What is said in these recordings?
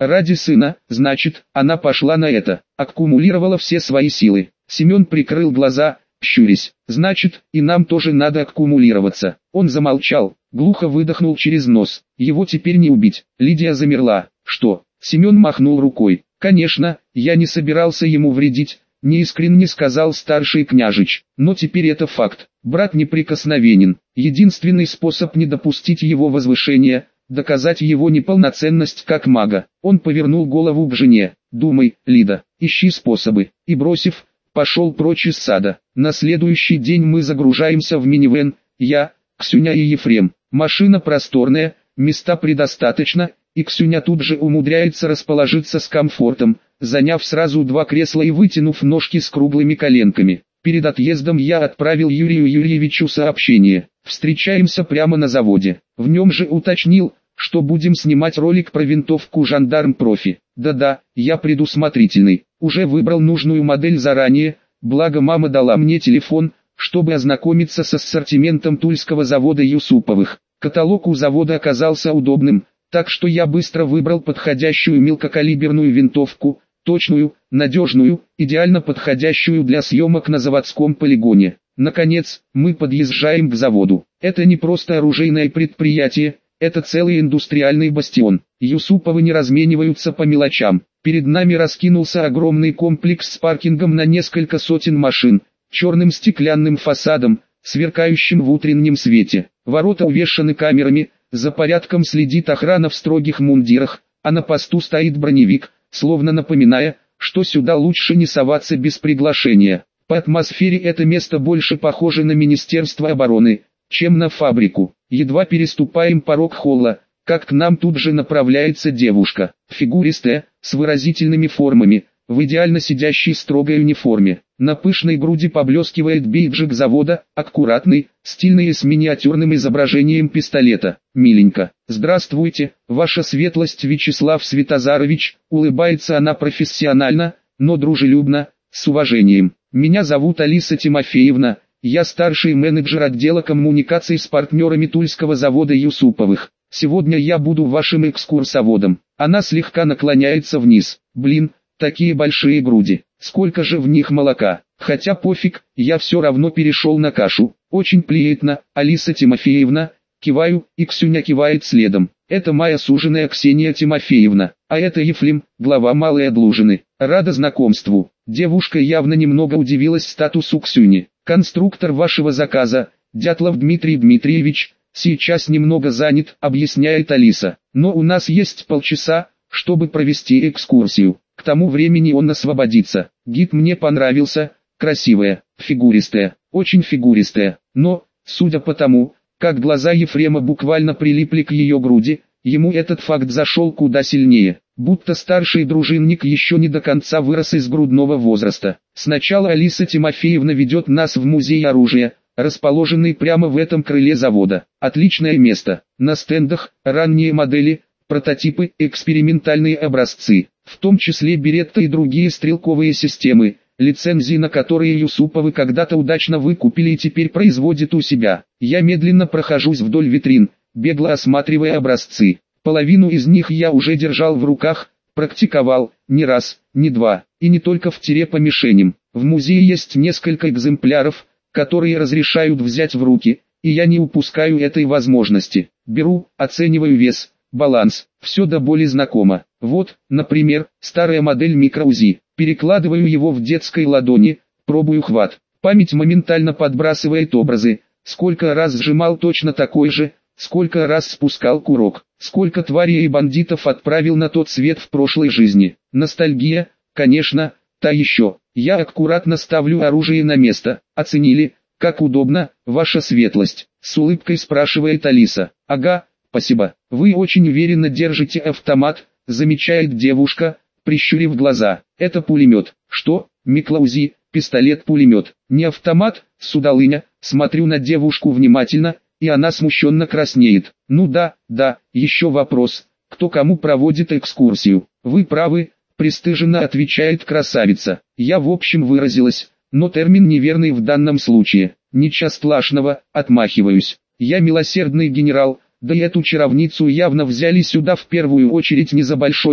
Ради сына, значит, она пошла на это, аккумулировала все свои силы. Семен прикрыл глаза, щурясь. Значит, и нам тоже надо аккумулироваться. Он замолчал, глухо выдохнул через нос. Его теперь не убить. Лидия замерла. Что? Семен махнул рукой. Конечно, я не собирался ему вредить, неискренне сказал старший княжич. Но теперь это факт. Брат неприкосновенен. Единственный способ не допустить его возвышения — доказать его неполноценность как мага. Он повернул голову к жене. Думай, Лида, ищи способы. И бросив, пошел прочь из сада. На следующий день мы загружаемся в минивэн, я, Ксюня и Ефрем. Машина просторная, места предостаточно, и Ксюня тут же умудряется расположиться с комфортом, заняв сразу 2 кресла и вытянув ножки с круглыми коленками. Перед отъездом я отправил Юрию Юрьевичу сообщение. Встречаемся прямо на заводе. В нем же уточнил, что будем снимать ролик про винтовку «Жандарм Профи». Да-да, я предусмотрительный. Уже выбрал нужную модель заранее, благо мама дала мне телефон, чтобы ознакомиться с ассортиментом тульского завода Юсуповых. Каталог у завода оказался удобным, так что я быстро выбрал подходящую мелкокалиберную винтовку, точную, надежную, идеально подходящую для съемок на заводском полигоне. Наконец, мы подъезжаем к заводу. Это не просто оружейное предприятие, это целый индустриальный бастион. Юсуповы не размениваются по мелочам. Перед нами раскинулся огромный комплекс с паркингом на несколько сотен машин, черным стеклянным фасадом, сверкающим в утреннем свете. Ворота увешаны камерами, за порядком следит охрана в строгих мундирах, а на посту стоит броневик, словно напоминая, что сюда лучше не соваться без приглашения. По атмосфере это место больше похоже на Министерство обороны, чем на фабрику. Едва переступаем порог холла, как к нам тут же направляется девушка, фигуристая, с выразительными формами, в идеально сидящей строгой униформе. На пышной груди поблескивает бейджик завода, аккуратный, стильный и с миниатюрным изображением пистолета. Миленько. «Здравствуйте, ваша светлость Вячеслав Светозарович», улыбается она профессионально, но дружелюбно, с уважением. «Меня зовут Алиса Тимофеевна, я старший менеджер отдела коммуникаций с партнерами Тульского завода Юсуповых. Сегодня я буду вашим экскурсоводом». Она слегка наклоняется вниз. Блин, такие большие груди. Сколько же в них молока. Хотя пофиг, я все равно перешел на кашу. Очень приятно, Алиса Тимофеевна. Киваю, и Ксюня кивает следом. Это моя суженая Ксения Тимофеевна, а это Ефрем, глава Малой Одлужины. Рада знакомству. Девушка явно немного удивилась статусу Ксюни. Конструктор вашего заказа, Дятлов Дмитрий Дмитриевич, сейчас немного занят, объясняет Алиса. Но у нас есть полчаса, чтобы провести экскурсию. К тому времени он освободится. Гид мне понравился, красивая, фигуристая, очень фигуристая. Но, судя по тому, как глаза Ефрема буквально прилипли к ее груди, ему этот факт зашел куда сильнее. Будто старший дружинник еще не до конца вырос из грудного возраста. Сначала Алиса Тимофеевна ведет нас в музей оружия, расположенный прямо в этом крыле завода. Отличное место. На стендах ранние модели, прототипы, экспериментальные образцы, в том числе Беретта и другие стрелковые системы, лицензии на которые Юсуповы когда-то удачно выкупили и теперь производят у себя. Я медленно прохожусь вдоль витрин, бегло осматривая образцы. Половину из них я уже держал в руках, практиковал, не раз, не два, и не только в тире по мишеням. В музее есть несколько экземпляров, которые разрешают взять в руки, и я не упускаю этой возможности. Беру, оцениваю вес, баланс, все до боли знакомо. Вот, например, старая модель микро-УЗИ. Перекладываю его в детской ладони, пробую хват. Память моментально подбрасывает образы. Сколько раз сжимал точно такой же, сколько раз спускал курок, сколько тварей и бандитов отправил на тот свет в прошлой жизни. Ностальгия, конечно, та еще. Я аккуратно ставлю оружие на место. Оценили, как удобно, ваша светлость? С улыбкой спрашивает Алиса. Ага, спасибо. Вы очень уверенно держите автомат, замечает девушка, прищурив глаза. Это пулемет. Что? Микро-УЗИ, пистолет-пулемет. Не автомат, судалыня. Смотрю на девушку внимательно, и она смущенно краснеет. Ну да, еще вопрос. Кто кому проводит экскурсию? Вы правы, пристыженно отвечает красавица. Я в общем выразилась, но термин неверный в данном случае. Ничего страшного, отмахиваюсь. Я милосердный генерал, да и эту чаровницу явно взяли сюда в первую очередь не за большой ум,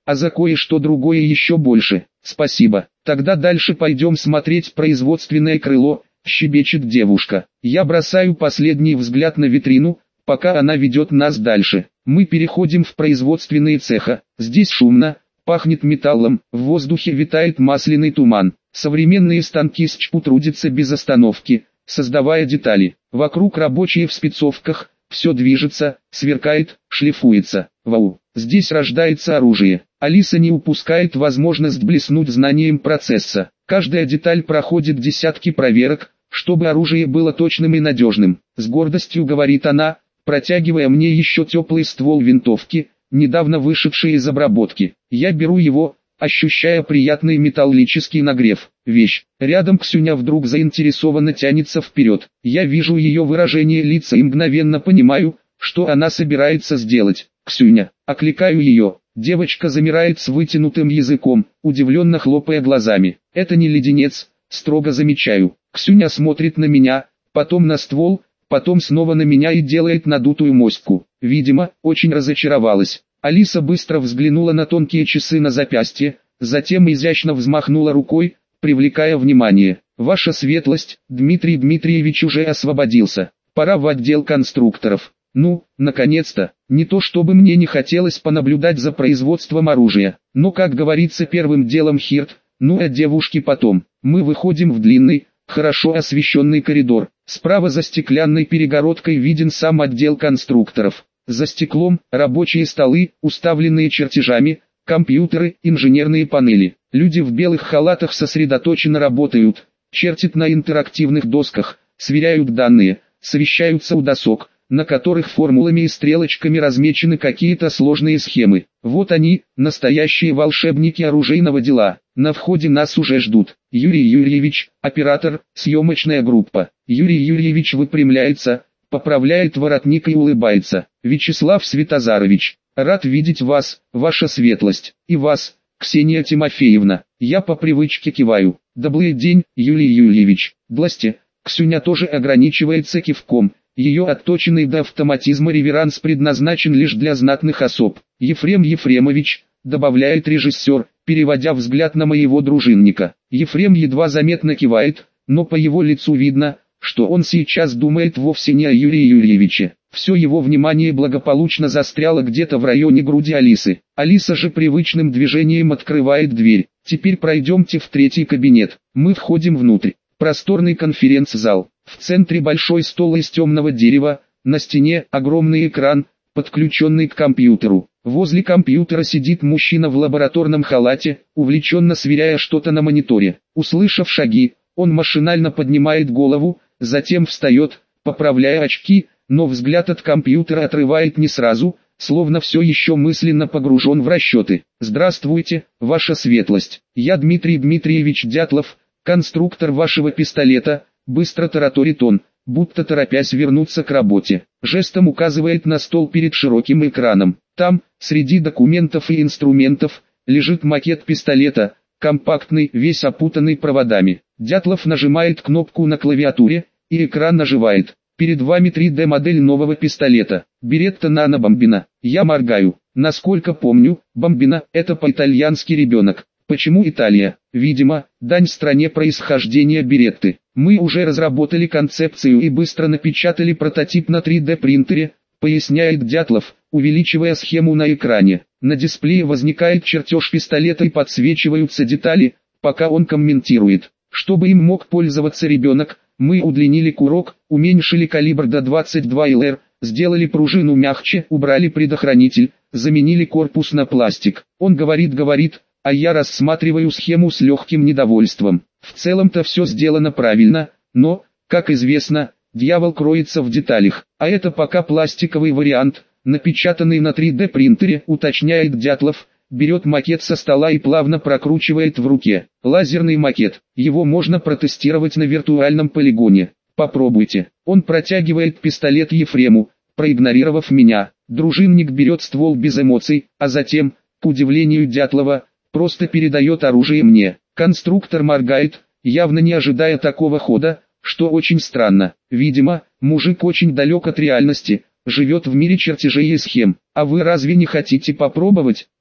а за кое-что другое еще больше. Спасибо. Тогда дальше пойдем смотреть производственное крыло, щебечет девушка. Я бросаю последний взгляд на витрину, пока она ведет нас дальше. Мы переходим в производственные цеха. Здесь шумно, пахнет металлом, в воздухе витает масляный туман. Современные станки с ЧПУ трудятся без остановки, создавая детали. Вокруг рабочие в спецовках, все движется, сверкает, шлифуется. Вау, здесь рождается оружие. Алиса не упускает возможность блеснуть знанием процесса. Каждая деталь проходит десятки проверок, чтобы оружие было точным и надежным. С гордостью говорит она, протягивая мне еще теплый ствол винтовки, недавно вышедший из обработки. Я беру его, ощущая приятный металлический нагрев. Вещь. Рядом Ксюня вдруг заинтересованно тянется вперед. Я вижу ее выражение лица и мгновенно понимаю, что она собирается сделать. «Ксюня!» Окликаю ее. Девочка замирает с вытянутым языком, удивленно хлопая глазами. «Это не леденец», строго замечаю. Ксюня смотрит на меня, потом на ствол, потом снова на меня и делает надутую моську. Видимо, очень разочаровалась. Алиса быстро взглянула на тонкие часы на запястье, затем изящно взмахнула рукой, привлекая внимание. «Ваша светлость, Дмитрий Дмитриевич уже освободился. Пора в отдел конструкторов». Ну, наконец-то, не то чтобы мне не хотелось понаблюдать за производством оружия, но, как говорится, первым делом Хирт, ну а девушки потом. Мы выходим в длинный, хорошо освещенный коридор. Справа за стеклянной перегородкой виден сам отдел конструкторов. За стеклом рабочие столы, уставленные чертежами, компьютеры, инженерные панели. Люди в белых халатах сосредоточенно работают, чертят на интерактивных досках, сверяют данные, совещаются у досок, на которых формулами и стрелочками размечены какие-то сложные схемы. Вот они, настоящие волшебники оружейного дела. На входе нас уже ждут. Юрий Юрьевич, оператор, съемочная группа. Юрий Юрьевич выпрямляется, поправляет воротник и улыбается. Вячеслав Светозарович, рад видеть вас, ваша светлость, и вас, Ксения Тимофеевна. Я по привычке киваю. Добрый день, Юрий Юрьевич. Здрасте. Ксюня тоже ограничивается кивком. Ее отточенный до автоматизма реверанс предназначен лишь для знатных особ. Ефрем Ефремович, добавляет режиссер, переводя взгляд на моего дружинника. Ефрем едва заметно кивает, но по его лицу видно, что он сейчас думает вовсе не о Юрии Юрьевиче. Все его внимание благополучно застряло где-то в районе груди Алисы. Алиса же привычным движением открывает дверь. Теперь пройдемте в третий кабинет. Мы входим внутрь. Просторный конференц-зал. В центре большой стол из темного дерева, на стене огромный экран, подключенный к компьютеру. Возле компьютера сидит мужчина в лабораторном халате, увлеченно сверяя что-то на мониторе. Услышав шаги, он машинально поднимает голову, затем встает, поправляя очки, но взгляд от компьютера отрывает не сразу, словно все еще мысленно погружен в расчеты. «Здравствуйте, ваша светлость. Я Дмитрий Дмитриевич Дятлов, конструктор вашего пистолета», быстро тараторит он, будто торопясь вернуться к работе. Жестом указывает на стол перед широким экраном. Там, среди документов и инструментов, лежит макет пистолета, компактный, весь опутанный проводами. Дятлов нажимает кнопку на клавиатуре, и экран оживает. Перед вами 3D-модель нового пистолета, Беретта Нано Бомбина. Я моргаю. Насколько помню, Бомбина – это по-итальянски ребенок. Почему Италия? Видимо, дань стране происхождения Беретты. Мы уже разработали концепцию и быстро напечатали прототип на 3D принтере, поясняет Дятлов, увеличивая схему на экране. На дисплее возникает чертеж пистолета и подсвечиваются детали, пока он комментирует. Чтобы им мог пользоваться ребенок, мы удлинили курок, уменьшили калибр до 22 ЛР, сделали пружину мягче, убрали предохранитель, заменили корпус на пластик. Он говорит, а я рассматриваю схему с легким недовольством. В целом-то все сделано правильно, но, как известно, дьявол кроется в деталях. А это пока пластиковый вариант, напечатанный на 3D принтере, уточняет Дятлов, берет макет со стола и плавно прокручивает в руке. Лазерный макет, его можно протестировать на виртуальном полигоне. Попробуйте. Он протягивает пистолет Ефрему, проигнорировав меня. Дружинник берет ствол без эмоций, а затем, к удивлению Дятлова, просто передает оружие мне. Конструктор моргает, явно не ожидая такого хода, что очень странно. Видимо, мужик очень далек от реальности, живет в мире чертежей и схем. А вы разве не хотите попробовать?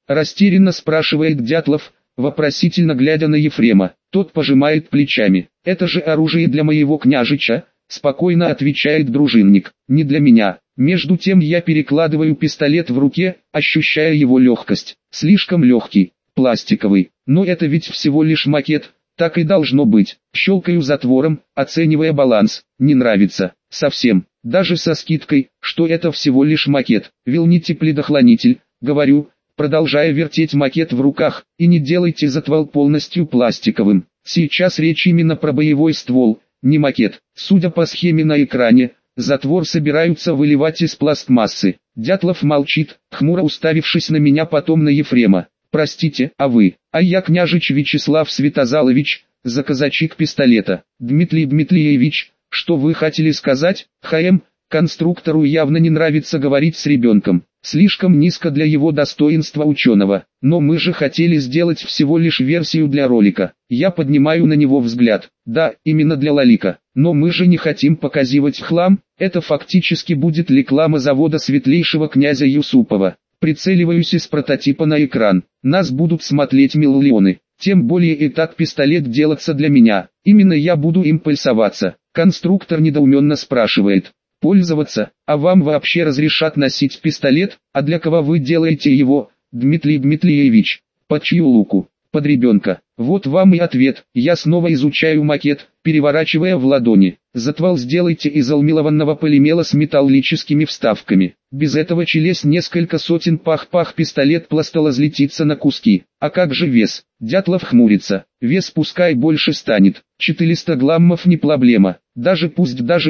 Растерянно спрашивает Дятлов, вопросительно глядя на Ефрема. Тот пожимает плечами. «Это же оружие для моего княжича», спокойно отвечает дружинник. «Не для меня». Между тем я перекладываю пистолет в руке, ощущая его легкость. Слишком легкий, пластиковый. Но это ведь всего лишь макет, так и должно быть. Щелкаю затвором, оценивая баланс. Не нравится. Совсем. Даже со скидкой, что это всего лишь макет. Вилните предохранитель, говорю, продолжая вертеть макет в руках, и не делайте затвор полностью пластиковым. Сейчас речь именно про боевой ствол, не макет. Судя по схеме на экране, затвор собираются выливать из пластмассы. Дятлов молчит, хмуро уставившись на меня, потом на Ефрема. «Простите, а вы?» «А я княжич Вячеслав Святозалович, заказчик пистолета». «Дмитрий Дмитриевич, что вы хотели сказать?» Конструктору явно не нравится говорить с ребенком. Слишком низко для его достоинства ученого. Но мы же хотели сделать всего лишь версию для ролика. Я поднимаю на него взгляд. Да, именно для ролика. Но мы же не хотим показывать хлам. Это фактически будет реклама завода светлейшего князя Юсупова. Прицеливаюсь из прототипа на экран. Нас будут смотреть миллионы. Тем более и так пистолет делается для меня. Именно я буду им пользоваться. Конструктор недоуменно спрашивает. Пользоваться, а вам вообще разрешат носить пистолет, а для кого вы делаете его, Дмитрий Дмитриевич? Под чью луку? Под ребенка. Вот вам и ответ. Я снова изучаю макет, переворачивая в ладони. Затвор сделайте из алмилованного полимера с металлическими вставками. Без этого через несколько сотен пах-пах пистолет пластало разлетится на куски. А как же вес? Дятлов хмурится. Вес пускай больше станет. 400 граммов не проблема. Пусть даже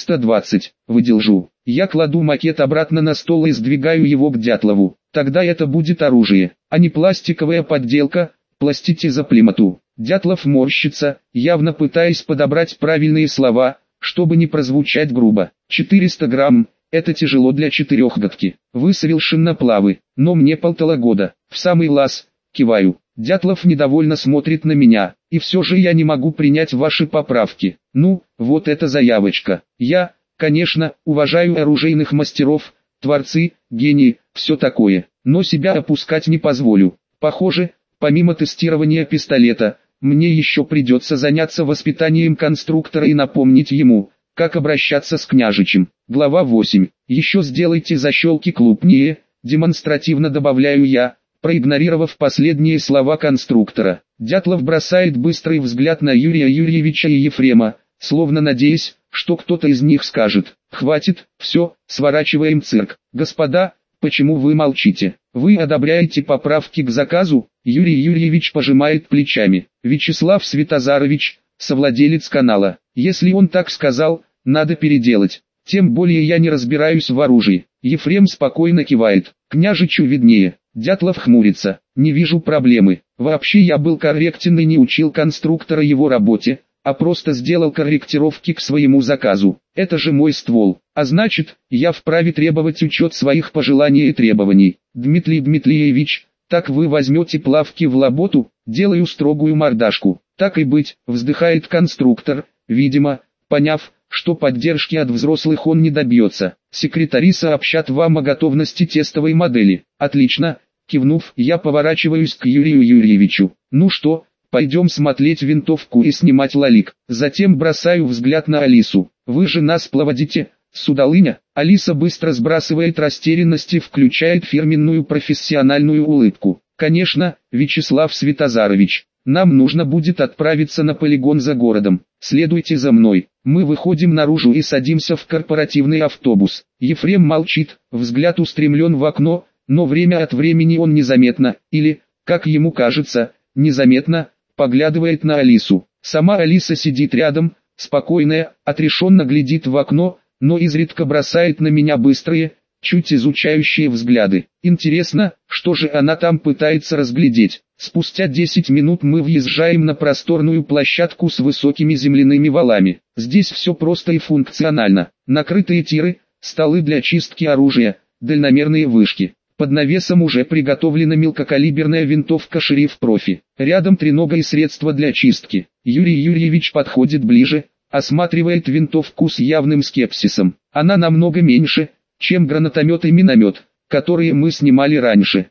420. Выдержу. Я кладу макет обратно на стол и сдвигаю его к Дятлову. Тогда это будет оружие, а не пластиковая подделка. Пластите за плимату. Дятлов морщится, явно пытаясь подобрать правильные слова, чтобы не прозвучать грубо. 400 грамм, это тяжело для четырехгодки. Вы совершенно правы, но мне 1,5 года. В самый лаз, киваю. Дятлов недовольно смотрит на меня, и все же я не могу принять ваши поправки. Ну, вот эта заявочка. Я, конечно, уважаю оружейных мастеров, творцы, гении, все такое, но себя опускать не позволю. Похоже, помимо тестирования пистолета, мне еще придется заняться воспитанием конструктора и напомнить ему, как обращаться с княжичем. Глава 8. Еще сделайте защелки крупнее, демонстративно добавляю я, проигнорировав последние слова конструктора. Дятлов бросает быстрый взгляд на Юрия Юрьевича и Ефрема, словно надеясь, что кто-то из них скажет: «Хватит, все, сворачиваем цирк». «Господа, почему вы молчите? Вы одобряете поправки к заказу?» Юрий Юрьевич пожимает плечами. «Вячеслав Святозарович, совладелец канала. Если он так сказал, надо переделать. Тем более я не разбираюсь в оружии». Ефрем спокойно кивает. «Княжичу виднее». Дятлов хмурится. «Не вижу проблемы. Вообще я был корректен и не учил конструктора его работе, а просто сделал корректировки к своему заказу. Это же мой ствол, а значит, я вправе требовать учет своих пожеланий и требований. Дмитрий Дмитриевич, так вы возьмете плавки в работу?» Делаю строгую мордашку. «Так и быть», вздыхает конструктор, видимо, поняв, что поддержки от взрослых он не добьется. «Секретари сообщат вам о готовности тестовой модели». «Отлично», кивнув, я поворачиваюсь к Юрию Юрьевичу. «Ну что, пойдем смотреть винтовку и снимать лолик». Затем бросаю взгляд на Алису. «Вы же нас проводите, судалыня?» Алиса быстро сбрасывает растерянность и включает фирменную профессиональную улыбку. «Конечно, Вячеслав Святозарович. Нам нужно будет отправиться на полигон за городом. Следуйте за мной». Мы выходим наружу и садимся в корпоративный автобус. Ефрем молчит, взгляд устремлен в окно, но время от времени он незаметно, или, как ему кажется, незаметно, поглядывает на Алису. Сама Алиса сидит рядом, спокойная, отрешенно глядит в окно, но изредка бросает на меня быстрые, чуть изучающие взгляды. Интересно, что же она там пытается разглядеть. Спустя 10 минут мы въезжаем на просторную площадку с высокими земляными валами. Здесь все просто и функционально. Накрытые тиры, столы для чистки оружия, дальномерные вышки. Под навесом уже приготовлена мелкокалиберная винтовка «Шериф Профи». Рядом тренога и средства для чистки. Юрий Юрьевич подходит ближе, осматривает винтовку с явным скепсисом. Она намного меньше, чем гранатомет и миномет, которые мы снимали раньше.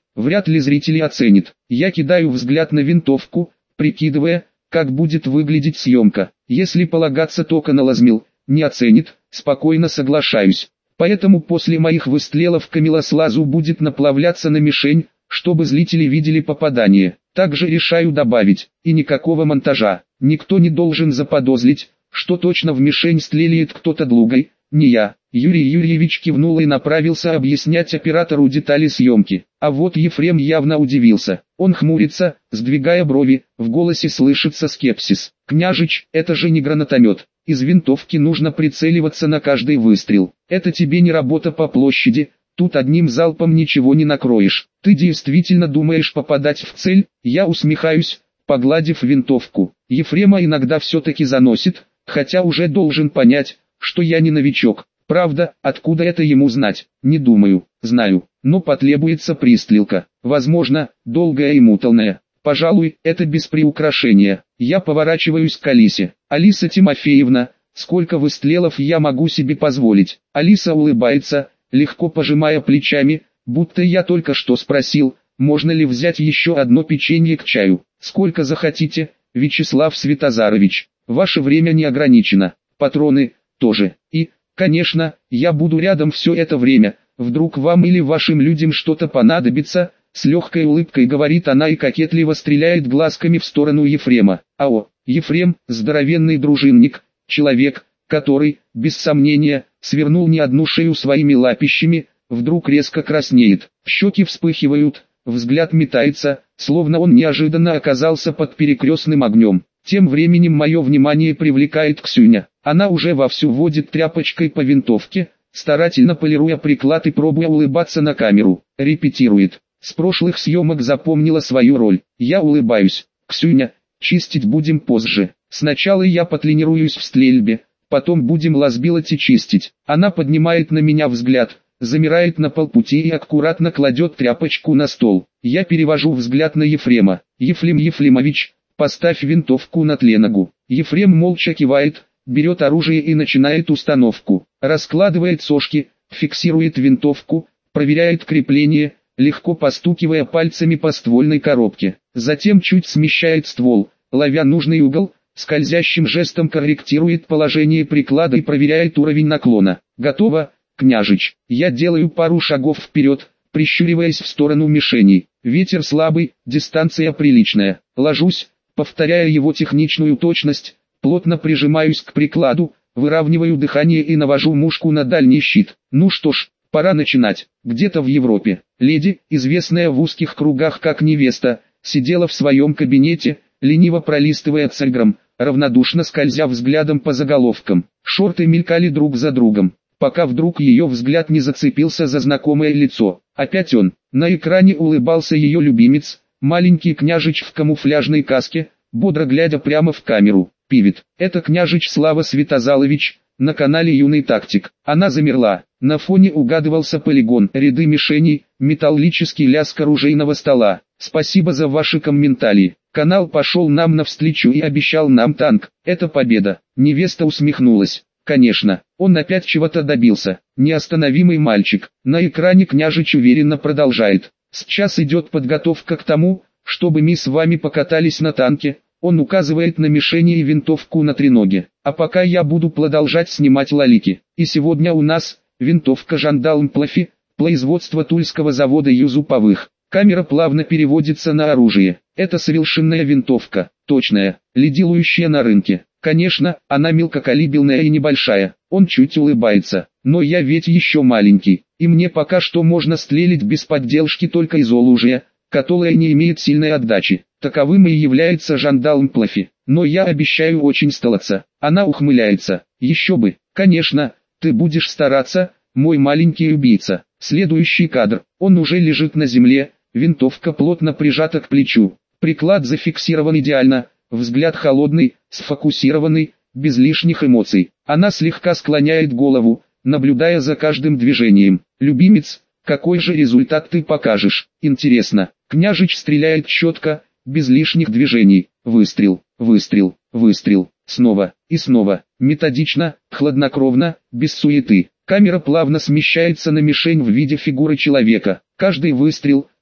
вряд ли зрители оценят. Я кидаю взгляд на винтовку, прикидывая, как будет выглядеть съемка. Если полагаться только на Лазмил, не оценит, спокойно соглашаюсь. Поэтому после моих выстрелов Камилослазу будет наплавляться на мишень, чтобы зрители видели попадание. Также решаю добавить, и никакого монтажа. Никто не должен заподозрить, что точно в мишень стреляет кто-то другой, не я. Юрий Юрьевич кивнул и направился объяснять оператору детали съемки. А вот Ефрем явно удивился. Он хмурится, сдвигая брови, в голосе слышится скепсис. «Княжич, это же не гранатомет. Из винтовки нужно прицеливаться на каждый выстрел. Это тебе не работа по площади, тут одним залпом ничего не накроешь. Ты действительно думаешь попадать в цель?» Я усмехаюсь, погладив винтовку. Ефрема иногда все-таки заносит, хотя уже должен понять, что я не новичок. Правда, откуда это ему знать? Не думаю, знаю, но потребуется пристрелка. Возможно, долгая и муторная. Пожалуй, это без приукрашения. Я поворачиваюсь к Алисе. «Алиса Тимофеевна, сколько выстрелов я могу себе позволить?» Алиса улыбается, легко пожимая плечами, будто я только что спросил, можно ли взять еще одно печенье к чаю. «Сколько захотите, Вячеслав Святозарович. Ваше время не ограничено. Патроны тоже. И, конечно, я буду рядом все это время. Вдруг вам или вашим людям что-то понадобится?» С легкой улыбкой говорит она и кокетливо стреляет глазками в сторону Ефрема. АО, Ефрем, здоровенный дружинник, человек, который, без сомнения, свернул не одну шею своими лапищами, вдруг резко краснеет. Щеки вспыхивают, взгляд метается, словно он неожиданно оказался под перекрестным огнем. Тем временем мое внимание привлекает Ксюня. Она уже вовсю водит тряпочкой по винтовке, старательно полируя приклад и пробуя улыбаться на камеру. Репетирует. С прошлых съемок запомнила свою роль. Я улыбаюсь. «Ксюня, чистить будем позже. Сначала я потренируюсь в стрельбе, потом будем лазбилать и чистить». Она поднимает на меня взгляд, замирает на полпути и аккуратно кладет тряпочку на стол. Я перевожу взгляд на Ефрема. «Ефрем Ефремович, поставь винтовку на тленогу». Ефрем молча кивает, берет оружие и начинает установку. Раскладывает сошки, фиксирует винтовку, проверяет крепление, легко постукивая пальцами по ствольной коробке. Затем чуть смещает ствол, ловя нужный угол, скользящим жестом корректирует положение приклада и проверяет уровень наклона. «Готово, княжич». Я делаю пару шагов вперед, прищуриваясь в сторону мишени. Ветер слабый, дистанция приличная. Ложусь, повторяя его техничную точность, плотно прижимаюсь к прикладу, выравниваю дыхание и навожу мушку на дальний щит. Ну что ж, пора начинать. Где-то в Европе, леди, известная в узких кругах как невеста, сидела в своем кабинете, лениво пролистывая цельграм, равнодушно скользя взглядом по заголовкам. Шорты мелькали друг за другом, пока вдруг ее взгляд не зацепился за знакомое лицо. Опять он. На экране улыбался ее любимец, маленький княжич в камуфляжной каске, бодро глядя прямо в камеру. Пивет. Это княжич Слава Святозалович, на канале Юный Тактик. Она замерла. На фоне угадывался полигон, ряды мишеней, металлический лязг оружейного стола. Спасибо за ваши комментарии. Канал пошел нам навстречу и обещал нам танк. Это победа. Невеста усмехнулась. Конечно, он опять чего-то добился. Неостановимый мальчик. На экране княжич уверенно продолжает. Сейчас идет подготовка к тому, чтобы мы с вами покатались на танке. Он указывает на мишени и винтовку на треноге. А пока я буду продолжать снимать лолики. И сегодня у нас винтовка «Жандарм Плафи», производство Тульского завода Юзуповых. Камера плавно переводится на оружие. Это совершенная винтовка, точная, лидирующая на рынке. Конечно, она мелкокалиберная и небольшая. Он чуть улыбается. Но я ведь еще маленький, и мне пока что можно стрелять без поддержки только из оружия, которое не имеет сильной отдачи. Таковым и является жандарм Плафи. Но я обещаю очень стараться. Она ухмыляется. Еще бы. Конечно, ты будешь стараться, мой маленький убийца. Следующий кадр. Он уже лежит на земле, винтовка плотно прижата к плечу. Приклад зафиксирован идеально, взгляд холодный, сфокусированный, без лишних эмоций. Она слегка склоняет голову, наблюдая за каждым движением. Любимец, какой же результат ты покажешь? Интересно. Княжич стреляет четко, без лишних движений. Выстрел, выстрел, выстрел. Снова и снова. Методично, хладнокровно, без суеты. Камера плавно смещается на мишень в виде фигуры человека. Каждый выстрел,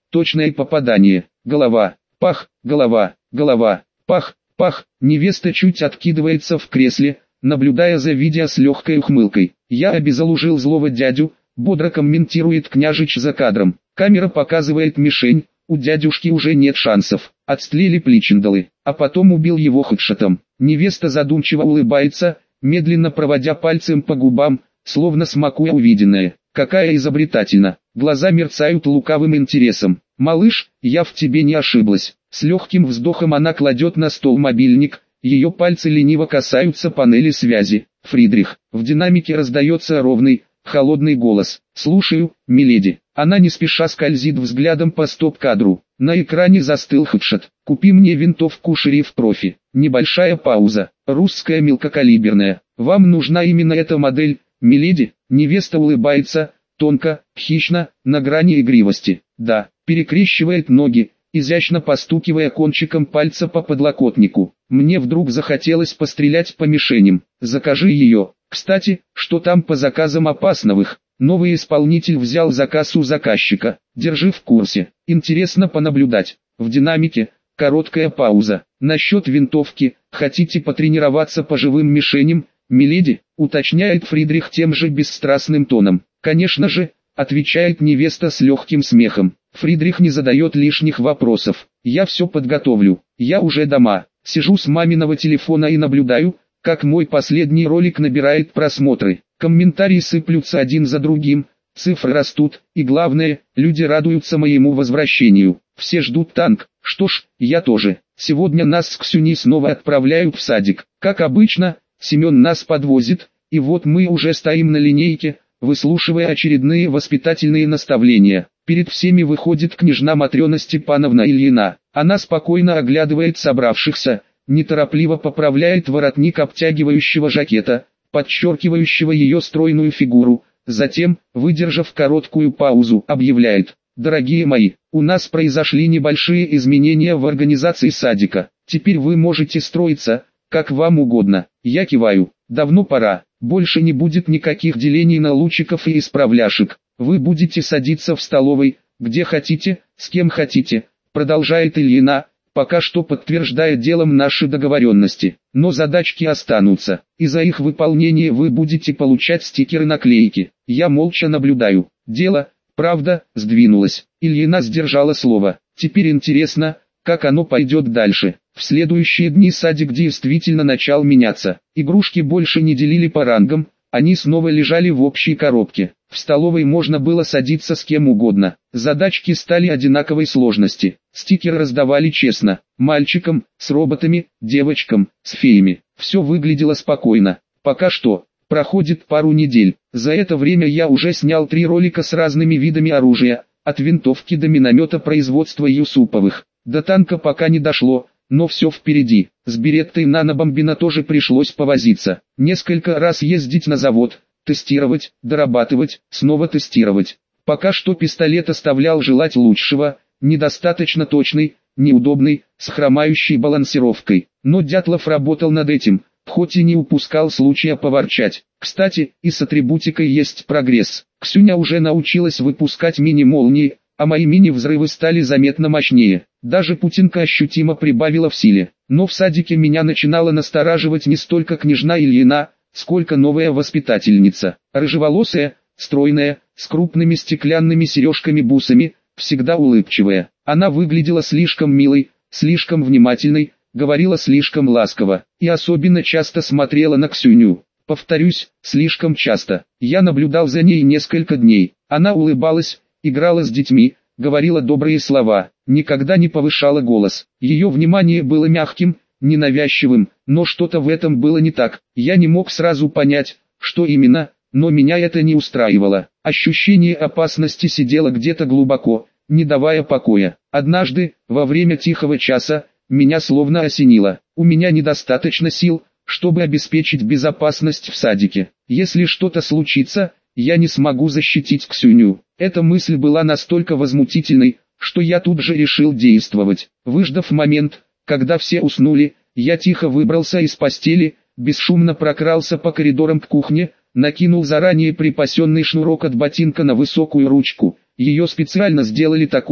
точное попадание. Голова, пах, голова, голова, пах, пах. Невеста чуть откидывается в кресле, наблюдая за видео с легкой ухмылкой. Я обезоружил злого дядю, бодро комментирует княжич за кадром. Камера показывает мишень, у дядюшки уже нет шансов. Отстрели причиндалы, а потом убил его хедшотом. Невеста задумчиво улыбается, медленно проводя пальцем по губам, словно смакуя увиденное. Какая изобретательна. Глаза мерцают лукавым интересом. «Малыш, я в тебе не ошиблась». С легким вздохом она кладет на стол мобильник, ее пальцы лениво касаются панели связи. «Фридрих». В динамике раздается ровный, холодный голос. «Слушаю, миледи». Она не спеша скользит взглядом по стоп-кадру. На экране застыл хедшот. «Купи мне винтовку шериф профи». Небольшая пауза. «Русская мелкокалиберная. Вам нужна именно эта модель, миледи?» Невеста улыбается, тонко, хищно, на грани игривости. «Да». Перекрещивает ноги, изящно постукивая кончиком пальца по подлокотнику. «Мне вдруг захотелось пострелять по мишеням. Закажи ее. Кстати, что там по заказам опасновых?» Новый исполнитель взял заказ у заказчика. «Держи в курсе. Интересно понаблюдать». В динамике короткая пауза. «Насчет винтовки, хотите потренироваться по живым мишеням, миледи?» Уточняет Фридрих тем же бесстрастным тоном. «Конечно же», отвечает невеста с легким смехом. Фридрих не задает лишних вопросов. «Я все подготовлю. Я уже дома. Сижу с маминого телефона и наблюдаю, как мой последний ролик набирает просмотры. Комментарии сыплются один за другим, цифры растут, и главное, люди радуются моему возвращению. Все ждут танк. Что ж, я тоже. Сегодня нас с Ксюней снова отправляют в садик. Как обычно, Семен нас подвозит, и вот мы уже стоим на линейке, выслушивая очередные воспитательные наставления. Перед всеми выходит княжна Матрена Степановна Ильина. Она спокойно оглядывает собравшихся, неторопливо поправляет воротник обтягивающего жакета, подчеркивающего ее стройную фигуру, затем, выдержав короткую паузу, объявляет: «Дорогие мои, у нас произошли небольшие изменения в организации садика. Теперь вы можете строиться, как вам угодно». Я киваю. «Давно пора. Больше не будет никаких делений на лучиков и исправляшек. Вы будете садиться в столовой, где хотите, с кем хотите», продолжает Ильина, пока что подтверждая делом наши договоренности. «Но задачки останутся, и за их выполнение вы будете получать стикеры-наклейки». Я молча наблюдаю. Дело, правда, сдвинулось. Ильина сдержала слово. Теперь интересно, как оно пойдет дальше. В следующие дни садик действительно начал меняться. Игрушки больше не делили по рангам, они снова лежали в общей коробке. В столовой можно было садиться с кем угодно. Задачки стали одинаковой сложности. Стикеры раздавали честно. Мальчикам, с роботами, девочкам, с феями. Все выглядело спокойно. Пока что. Проходит пару недель. За это время я уже снял 3 ролика с разными видами оружия. От винтовки до миномета производства Юсуповых. До танка пока не дошло, но все впереди. С береттой нанобомбина тоже пришлось повозиться. Несколько раз ездить на завод, тестировать, дорабатывать, снова тестировать. Пока что пистолет оставлял желать лучшего, недостаточно точный, неудобный, с хромающей балансировкой. Но Дятлов работал над этим, хоть и не упускал случая поворчать. Кстати, и с атрибутикой есть прогресс. Ксюня уже научилась выпускать мини-молнии, а мои мини-взрывы стали заметно мощнее. Даже Путинка ощутимо прибавила в силе. Но в садике меня начинала настораживать не столько княжна Ильина, сколько новая воспитательница. Рыжеволосая, стройная, с крупными стеклянными сережками-бусами, всегда улыбчивая. Она выглядела слишком милой, слишком внимательной, говорила слишком ласково, и особенно часто смотрела на Ксюню. Повторюсь, слишком часто. Я наблюдал за ней несколько дней. Она улыбалась, играла с детьми, говорила добрые слова, никогда не повышала голос. Ее внимание было мягким, ненавязчивым, но что-то в этом было не так. Я не мог сразу понять, что именно, но меня это не устраивало. Ощущение опасности сидело где-то глубоко, не давая покоя. Однажды, во время тихого часа, меня словно осенило. У меня недостаточно сил, чтобы обеспечить безопасность в садике. Если что-то случится, я не смогу защитить Ксюню. Эта мысль была настолько возмутительной, что я тут же решил действовать. Выждав момент, когда все уснули, я тихо выбрался из постели, бесшумно прокрался по коридорам к кухне, накинул заранее припасенный шнурок от ботинка на высокую ручку. Ее специально сделали такой,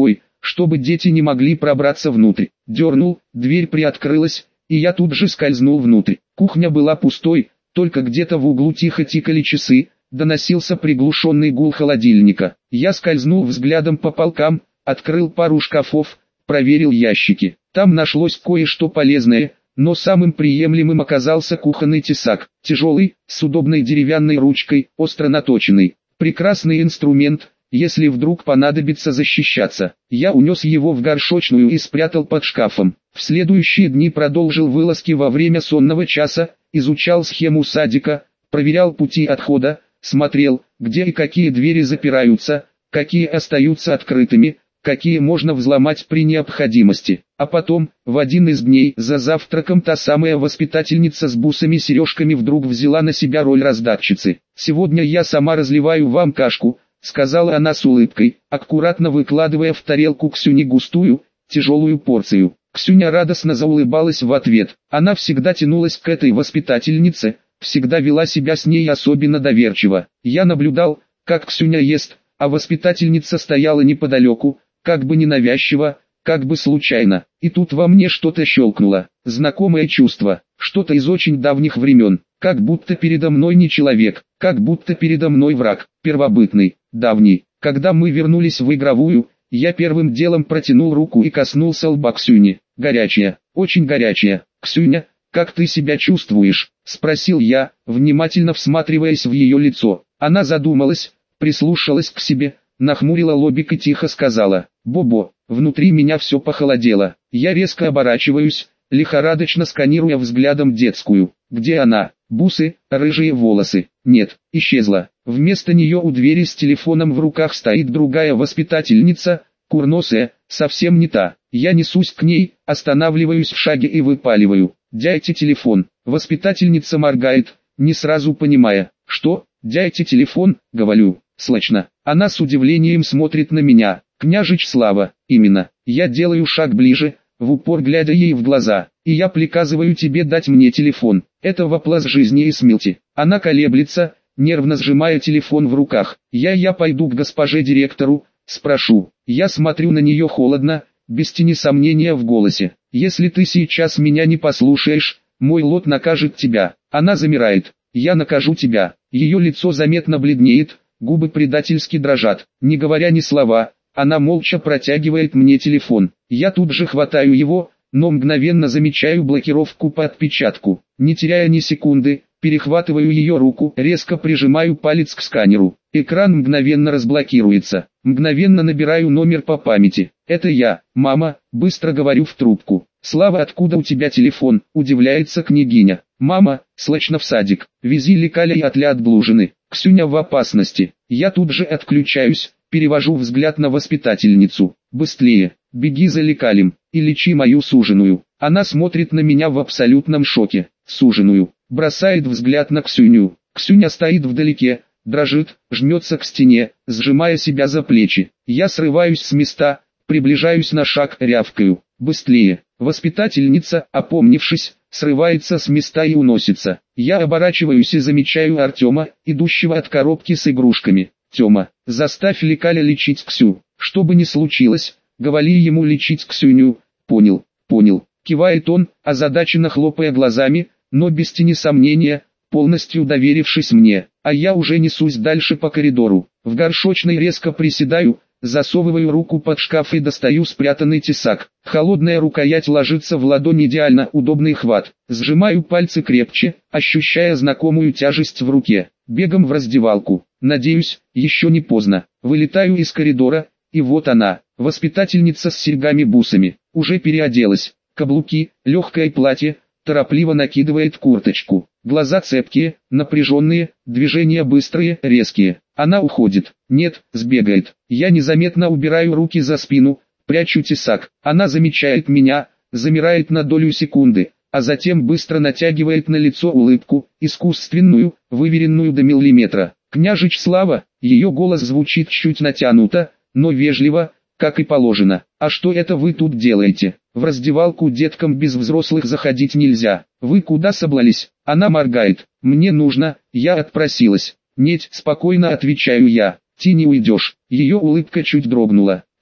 чтобы дети не могли пробраться внутрь. Дернул, дверь приоткрылась, и я тут же скользнул внутрь. Кухня была пустой, только где-то в углу тихо тикали часы, доносился приглушенный гул холодильника. Я скользнул взглядом по полкам, открыл пару шкафов, проверил ящики. Там нашлось кое-что полезное, но самым приемлемым оказался кухонный тесак. Тяжелый, с удобной деревянной ручкой, остро наточенный. Прекрасный инструмент, если вдруг понадобится защищаться. Я унес его в горшочную и спрятал под шкафом. В следующие дни продолжил вылазки во время сонного часа, изучал схему садика, проверял пути отхода, смотрел, где и какие двери запираются, какие остаются открытыми, какие можно взломать при необходимости. А потом, в один из дней за завтраком та самая воспитательница с бусами-сережками вдруг взяла на себя роль раздатчицы. «Сегодня я сама разливаю вам кашку», — сказала она с улыбкой, аккуратно выкладывая в тарелку Ксюне густую, тяжелую порцию. Ксюня радостно заулыбалась в ответ. Она всегда тянулась к этой воспитательнице, всегда вела себя с ней особенно доверчиво. Я наблюдал, как Ксюня ест, а воспитательница стояла неподалеку, как бы ненавязчиво, как бы случайно. И тут во мне что-то щелкнуло. Знакомое чувство, что-то из очень давних времен. Как будто передо мной не человек, как будто передо мной враг, первобытный, давний. Когда мы вернулись в игровую, я первым делом протянул руку и коснулся лба Ксюни. Горячая, очень горячая. «Ксюня, как ты себя чувствуешь?» — спросил я, внимательно всматриваясь в ее лицо. Она задумалась, прислушалась к себе, нахмурила лобик и тихо сказала: «Бобо». Внутри меня все похолодело. Я резко оборачиваюсь, лихорадочно сканируя взглядом детскую. Где она? Бусы, рыжие волосы. Нет, исчезла. Вместо нее у двери с телефоном в руках стоит другая воспитательница, курносая, совсем не та. Я несусь к ней, останавливаюсь в шаге и выпаливаю: «Дайте телефон». Воспитательница моргает, не сразу понимая. «Что? Дайте телефон?» — говорю, слышно. Она с удивлением смотрит на меня. «Княжич Слава, именно». Я делаю шаг ближе, в упор глядя ей в глаза. «И я приказываю тебе дать мне телефон». Это вопрос жизни и смерти. Она колеблется, нервно сжимая телефон в руках. Я пойду к госпоже директору, спрошу. Я смотрю на нее холодно, без тени сомнения в голосе. «Если ты сейчас меня не послушаешь, мой лот накажет тебя». Она замирает. «Я накажу тебя». Ее лицо заметно бледнеет, губы предательски дрожат. Не говоря ни слова, она молча протягивает мне телефон. Я тут же хватаю его, но мгновенно замечаю блокировку по отпечатку. Не теряя ни секунды, перехватываю ее руку, резко прижимаю палец к сканеру. Экран мгновенно разблокируется. Мгновенно набираю номер по памяти. «Это я, мама», быстро говорю в трубку. «Слава, откуда у тебя телефон?» – удивляется княгиня. «Мама, слышно в садик. Вези лекаля и отля отблужены. Ксюня в опасности». Я тут же отключаюсь, перевожу взгляд на воспитательницу. «Быстрее, беги за лекалем и лечи мою суженую». Она смотрит на меня в абсолютном шоке. «Суженую». Бросает взгляд на Ксюню. Ксюня стоит вдалеке, дрожит, жмется к стене, сжимая себя за плечи. Я срываюсь с места, приближаюсь на шаг, рявкаю: «Быстрее!». Воспитательница, опомнившись, срывается с места и уносится. Я оборачиваюсь и замечаю Артема, идущего от коробки с игрушками. «Тема, заставь лекаля лечить Ксю. Что бы ни случилось, говори ему лечить Ксюню». «Понял, понял», кивает он, озадаченно хлопая глазами, но без тени сомнения, полностью доверившись мне. А я уже несусь дальше по коридору. В горшочной резко приседаю, засовываю руку под шкаф и достаю спрятанный тесак. Холодная рукоять ложится в ладонь, идеально удобный хват. Сжимаю пальцы крепче, ощущая знакомую тяжесть в руке. Бегом в раздевалку. Надеюсь, еще не поздно. Вылетаю из коридора, и вот она, воспитательница с серьгами-бусами. Уже переоделась. Каблуки, легкое платье, торопливо накидывает курточку. Глаза цепкие, напряженные, движения быстрые, резкие. Она уходит. Нет, сбегает. Я незаметно убираю руки за спину, прячу тесак. Она замечает меня, замирает на долю секунды, а затем быстро натягивает на лицо улыбку, искусственную, выверенную до миллиметра. «Княжич Слава», ее голос звучит чуть натянуто, но вежливо, как и положено. «А что это вы тут делаете? В раздевалку деткам без взрослых заходить нельзя. Вы куда собрались?» Она моргает. «Мне нужно, я отпросилась». «Нет», спокойно отвечаю я. «Ты не уйдешь». Ее улыбка чуть дрогнула.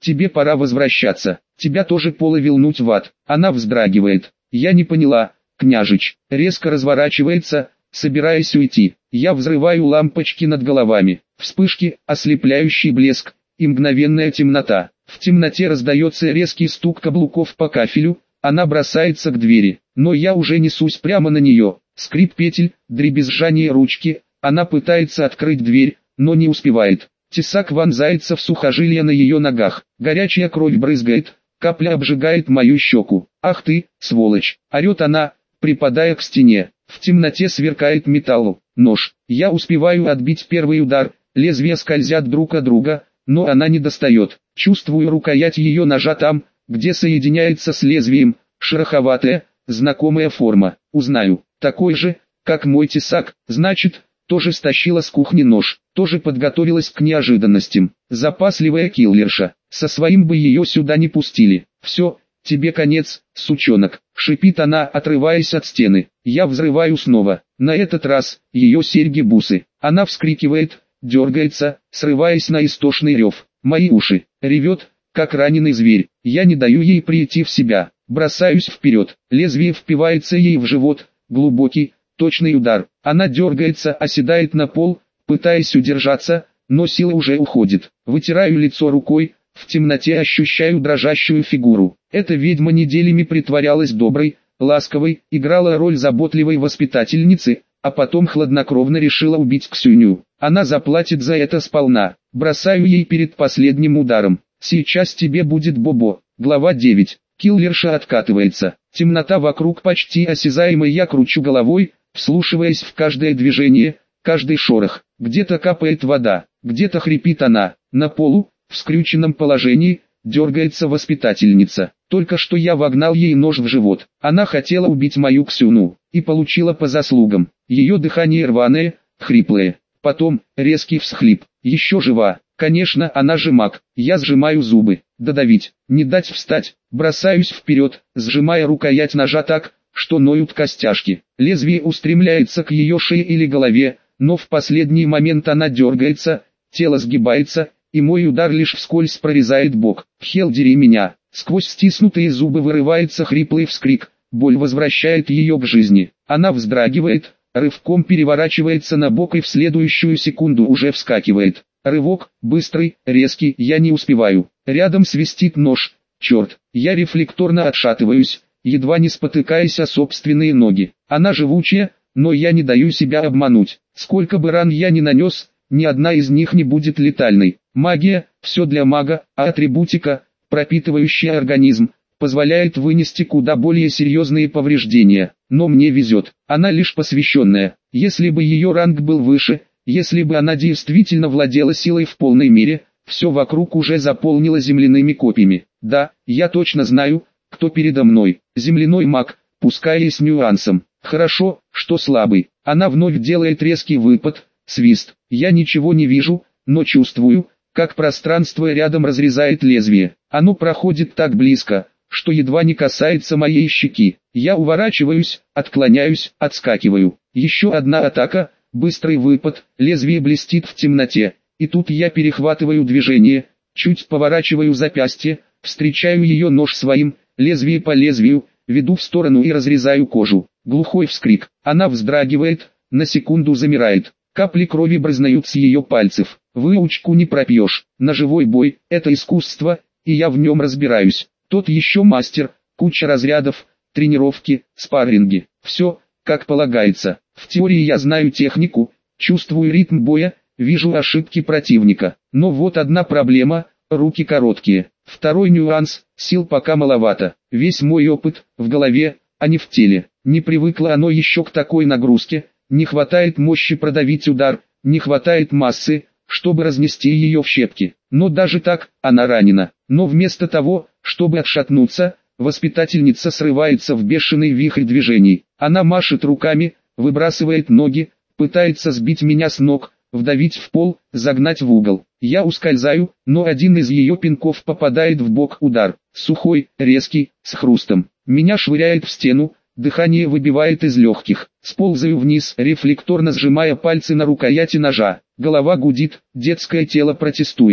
тебе пора возвращаться, тебя тоже Пола вилнуть в ад. Она вздрагивает. Я не поняла, княжич, резко разворачивается, собираясь уйти. Я взрываю лампочки над головами. Вспышки, ослепляющий блеск и мгновенная темнота. В темноте раздается резкий стук каблуков по кафелю, она бросается к двери, но я уже несусь прямо на нее. Скрип петель, дребезжание ручки, она пытается открыть дверь, но не успевает. Тесак вонзается в сухожилие на ее ногах, горячая кровь брызгает, капля обжигает мою щеку. «Ах ты, сволочь!» — орет она, припадая к стене. В темноте сверкает металл. Нож. Я успеваю отбить первый удар, лезвия скользят друг от друга, но она не достает. Чувствую рукоять ее ножа там, где соединяется с лезвием, шероховатая, знакомая форма. Узнаю, такой же, как мой тесак, значит, тоже стащила с кухни нож, тоже подготовилась к неожиданностям. Запасливая киллерша, со своим бы ее сюда не пустили. Все, тебе конец, сучонок, шипит она, отрываясь от стены. Я взрываю снова, на этот раз, ее серьги-бусы. Она вскрикивает, дергается, срываясь на истошный рев. Мои уши, ревет, как раненый зверь. Я не даю ей прийти в себя, бросаюсь вперед. Лезвие впивается ей в живот, глубокий, точный удар. Она дергается, оседает на пол, пытаясь удержаться, но сила уже уходит. Вытираю лицо рукой, в темноте ощущаю дрожащую фигуру. Эта ведьма неделями притворялась доброй, ласковой, играла роль заботливой воспитательницы, а потом хладнокровно решила убить Ксюню. Она заплатит за это сполна. Бросаю ей перед последним ударом. Сейчас тебе будет бобо. Глава 9. Киллерша откатывается. Темнота вокруг почти осязаемой, я кручу головой, вслушиваясь в каждое движение, каждый шорох. Где-то капает вода, где-то хрипит она. На полу, в скрюченном положении, дергается воспитательница. Только что я вогнал ей нож в живот. Она хотела убить мою Ксюну, и получила по заслугам. Ее дыхание рваное, хриплое. Потом, резкий всхлип. Еще жива. Конечно, она же маг. Я сжимаю зубы. Додавить, не дать встать. Бросаюсь вперед, сжимая рукоять ножа так, что ноют костяшки. Лезвие устремляется к ее шее или голове, но в последний момент она дергается, тело сгибается, и мой удар лишь вскользь прорезает бок. Хел, дери меня. Сквозь стиснутые зубы вырывается хриплый вскрик. Боль возвращает ее к жизни. Она вздрагивает, рывком переворачивается на бок и в следующую секунду уже вскакивает. Рывок, быстрый, резкий, я не успеваю. Рядом свистит нож. Черт, я рефлекторно отшатываюсь, едва не спотыкаясь о собственные ноги. Она живучая, но я не даю себя обмануть. Сколько бы ран я ни нанес, ни одна из них не будет летальной. Магия, все для мага, а атрибутика, пропитывающая организм, позволяет вынести куда более серьезные повреждения. Но мне везет, она лишь посвященная. Если бы ее ранг был выше, если бы она действительно владела силой в полной мере, все вокруг уже заполнило земляными копьями. Да, я точно знаю, кто передо мной. Земляной маг, пускай и с нюансом. Хорошо, что слабый. Она вновь делает резкий выпад, свист. Я ничего не вижу, но чувствую, как пространство рядом разрезает лезвие. Оно проходит так близко, что едва не касается моей щеки. Я уворачиваюсь, отклоняюсь, отскакиваю. Еще одна атака, быстрый выпад, лезвие блестит в темноте. И тут я перехватываю движение, чуть поворачиваю запястье, встречаю ее нож своим, лезвие по лезвию, веду в сторону и разрезаю кожу. Глухой вскрик. Она вздрагивает, на секунду замирает. Капли крови брызнают с ее пальцев. Выучку не пропьешь. Ножевой бой – это искусство, и я в нем разбираюсь. Тот еще мастер, куча разрядов, тренировки, спарринги. Все, как полагается. В теории я знаю технику, чувствую ритм боя, вижу ошибки противника. Но вот одна проблема – руки короткие. Второй нюанс – сил пока маловато. Весь мой опыт в голове, а не в теле. Не привыкло оно еще к такой нагрузке, не хватает мощи продавить удар, не хватает массы, чтобы разнести ее в щепки. Но даже так, она ранена. Но вместо того, чтобы отшатнуться, воспитательница срывается в бешеный вихрь движений. Она машет руками, выбрасывает ноги, пытается сбить меня с ног, вдавить в пол, загнать в угол. Я ускользаю, но один из ее пинков попадает в бок, удар. Сухой, резкий, с хрустом. Меня швыряет в стену, дыхание выбивает из легких. Сползаю вниз, рефлекторно сжимая пальцы на рукояти ножа. Голова гудит, детское тело протестует.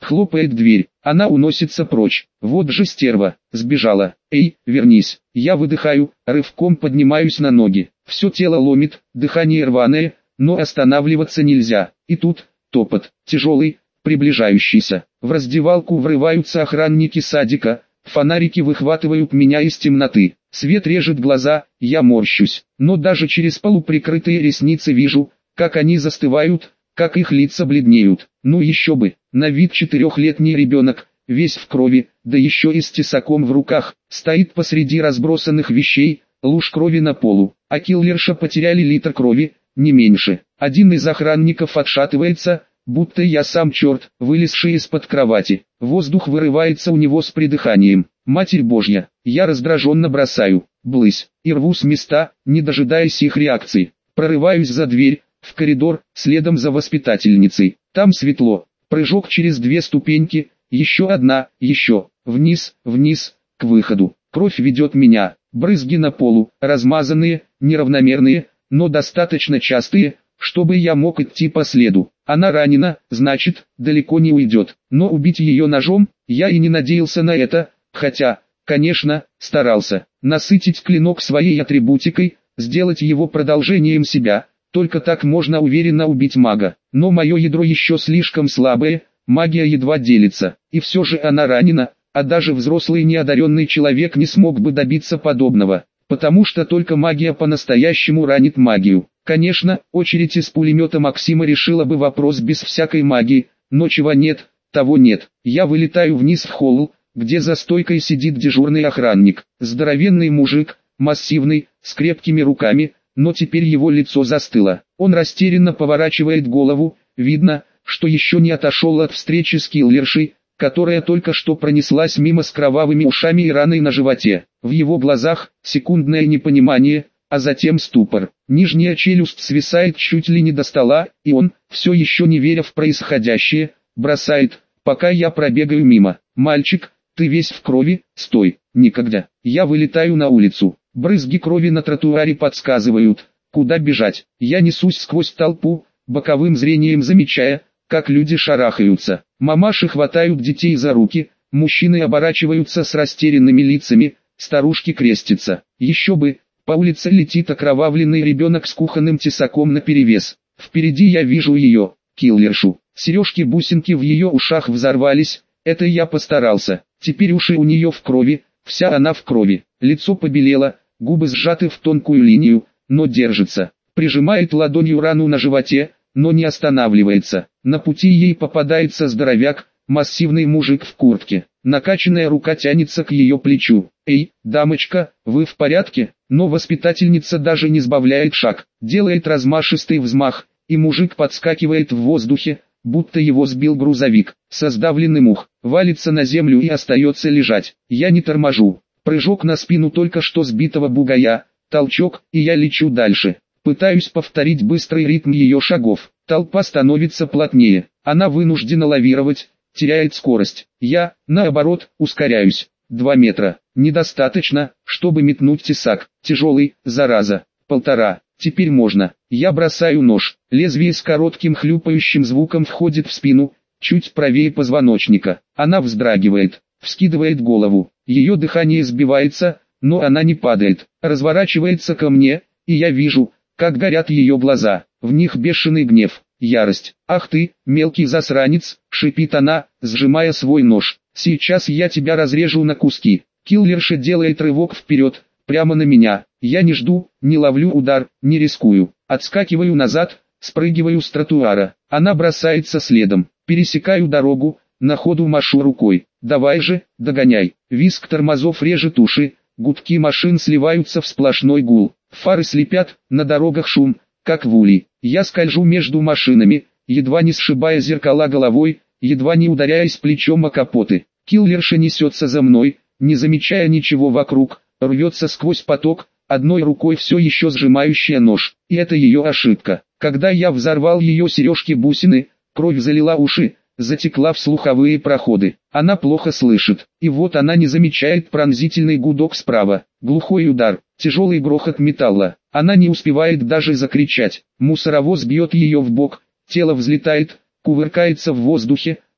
Хлопает дверь, она уносится прочь. Вот же стерва, сбежала. Эй, вернись. Я выдыхаю, рывком поднимаюсь на ноги. Все тело ломит, дыхание рваное, но останавливаться нельзя. И тут, топот, тяжелый, приближающийся. В раздевалку врываются охранники садика, фонарики выхватывают меня из темноты. Свет режет глаза, я морщусь, но даже через полуприкрытые ресницы вижу, как они застывают, как их лица бледнеют. Ну еще бы, на вид 4-летний ребенок, весь в крови, да еще и с тесаком в руках, стоит посреди разбросанных вещей, луж крови на полу, а киллерша потеряли литр крови, не меньше. Один из охранников отшатывается, будто я сам черт, вылезший из-под кровати. Воздух вырывается у него с придыханием. Матерь Божья, я раздраженно бросаю, блысь, и рву с места, не дожидаясь их реакции. Прорываюсь за дверь, в коридор, следом за воспитательницей. Там светло, прыжок через 2 ступеньки, еще одна, еще, вниз, вниз, к выходу. Кровь ведет меня, брызги на полу, размазанные, неравномерные, но достаточно частые, чтобы я мог идти по следу. Она ранена, значит, далеко не уйдет. Но убить ее ножом, я и не надеялся на это, хотя, конечно, старался. Насытить клинок своей атрибутикой, сделать его продолжением себя. Только так можно уверенно убить мага. Но мое ядро еще слишком слабое, магия едва делится. И все же она ранена, а даже взрослый неодаренный человек не смог бы добиться подобного. Потому что только магия по-настоящему ранит магию. Конечно, очередь из пулемета Максима решила бы вопрос без всякой магии, но чего нет, того нет. Я вылетаю вниз в холл, где за стойкой сидит дежурный охранник. Здоровенный мужик, массивный, с крепкими руками, но теперь его лицо застыло. Он растерянно поворачивает голову, видно, что еще не отошел от встречи с киллершей, которая только что пронеслась мимо с кровавыми ушами и раной на животе. В его глазах секундное непонимание, а затем ступор. Нижняя челюсть свисает чуть ли не до стола, и он, все еще не веря в происходящее, бросает, пока я пробегаю мимо. «Мальчик, ты весь в крови, стой, никогда». Я вылетаю на улицу. Брызги крови на тротуаре подсказывают, куда бежать. Я несусь сквозь толпу, боковым зрением замечая, как люди шарахаются. Мамаши хватают детей за руки, мужчины оборачиваются с растерянными лицами, старушки крестятся. Еще бы, по улице летит окровавленный ребенок с кухонным тесаком наперевес. Впереди я вижу ее, киллершу. Сережки-бусинки в ее ушах взорвались, это я постарался. Теперь уши у нее в крови, вся она в крови. Лицо побелело, губы сжаты в тонкую линию, но держится. Прижимает ладонью рану на животе, но не останавливается. На пути ей попадается здоровяк, массивный мужик в куртке. Накачанная рука тянется к ее плечу. «Эй, дамочка, вы в порядке?» Но воспитательница даже не сбавляет шаг, делает размашистый взмах, и мужик подскакивает в воздухе, будто его сбил грузовик. Со сдавленным ух, валится на землю и остается лежать. Я не торможу. Прыжок на спину только что сбитого бугая, толчок, и я лечу дальше. Пытаюсь повторить быстрый ритм ее шагов. Толпа становится плотнее. Она вынуждена лавировать, теряет скорость. Я, наоборот, ускоряюсь. 2 метра. Недостаточно, чтобы метнуть тесак. Тяжелый, зараза. 1,5. Теперь можно. Я бросаю нож. Лезвие с коротким хлюпающим звуком входит в спину, чуть правее позвоночника. Она вздрагивает, вскидывает голову. Ее дыхание сбивается, но она не падает. Разворачивается ко мне, и я вижу, как горят ее глаза. В них бешеный гнев, ярость. «Ах ты, мелкий засранец!» — шипит она, сжимая свой нож. «Сейчас я тебя разрежу на куски». Киллерша делает рывок вперед, прямо на меня. Я не жду, не ловлю удар, не рискую. Отскакиваю назад, спрыгиваю с тротуара. Она бросается следом. Пересекаю дорогу, на ходу машу рукой. «Давай же, догоняй». Визг тормозов режет уши, гудки машин сливаются в сплошной гул. Фары слепят, на дорогах шум, как в улей. Я скольжу между машинами, едва не сшибая зеркала головой, едва не ударяясь плечом о капоты. Киллерша несется за мной, не замечая ничего вокруг, рвется сквозь поток, одной рукой все еще сжимающая нож. И это ее ошибка. Когда я взорвал ее сережки-бусины, кровь залила уши, затекла в слуховые проходы. Она плохо слышит, и вот она не замечает пронзительный гудок справа. Глухой удар, тяжелый грохот металла. Она не успевает даже закричать. Мусоровоз бьет ее в бок, тело взлетает, кувыркается в воздухе,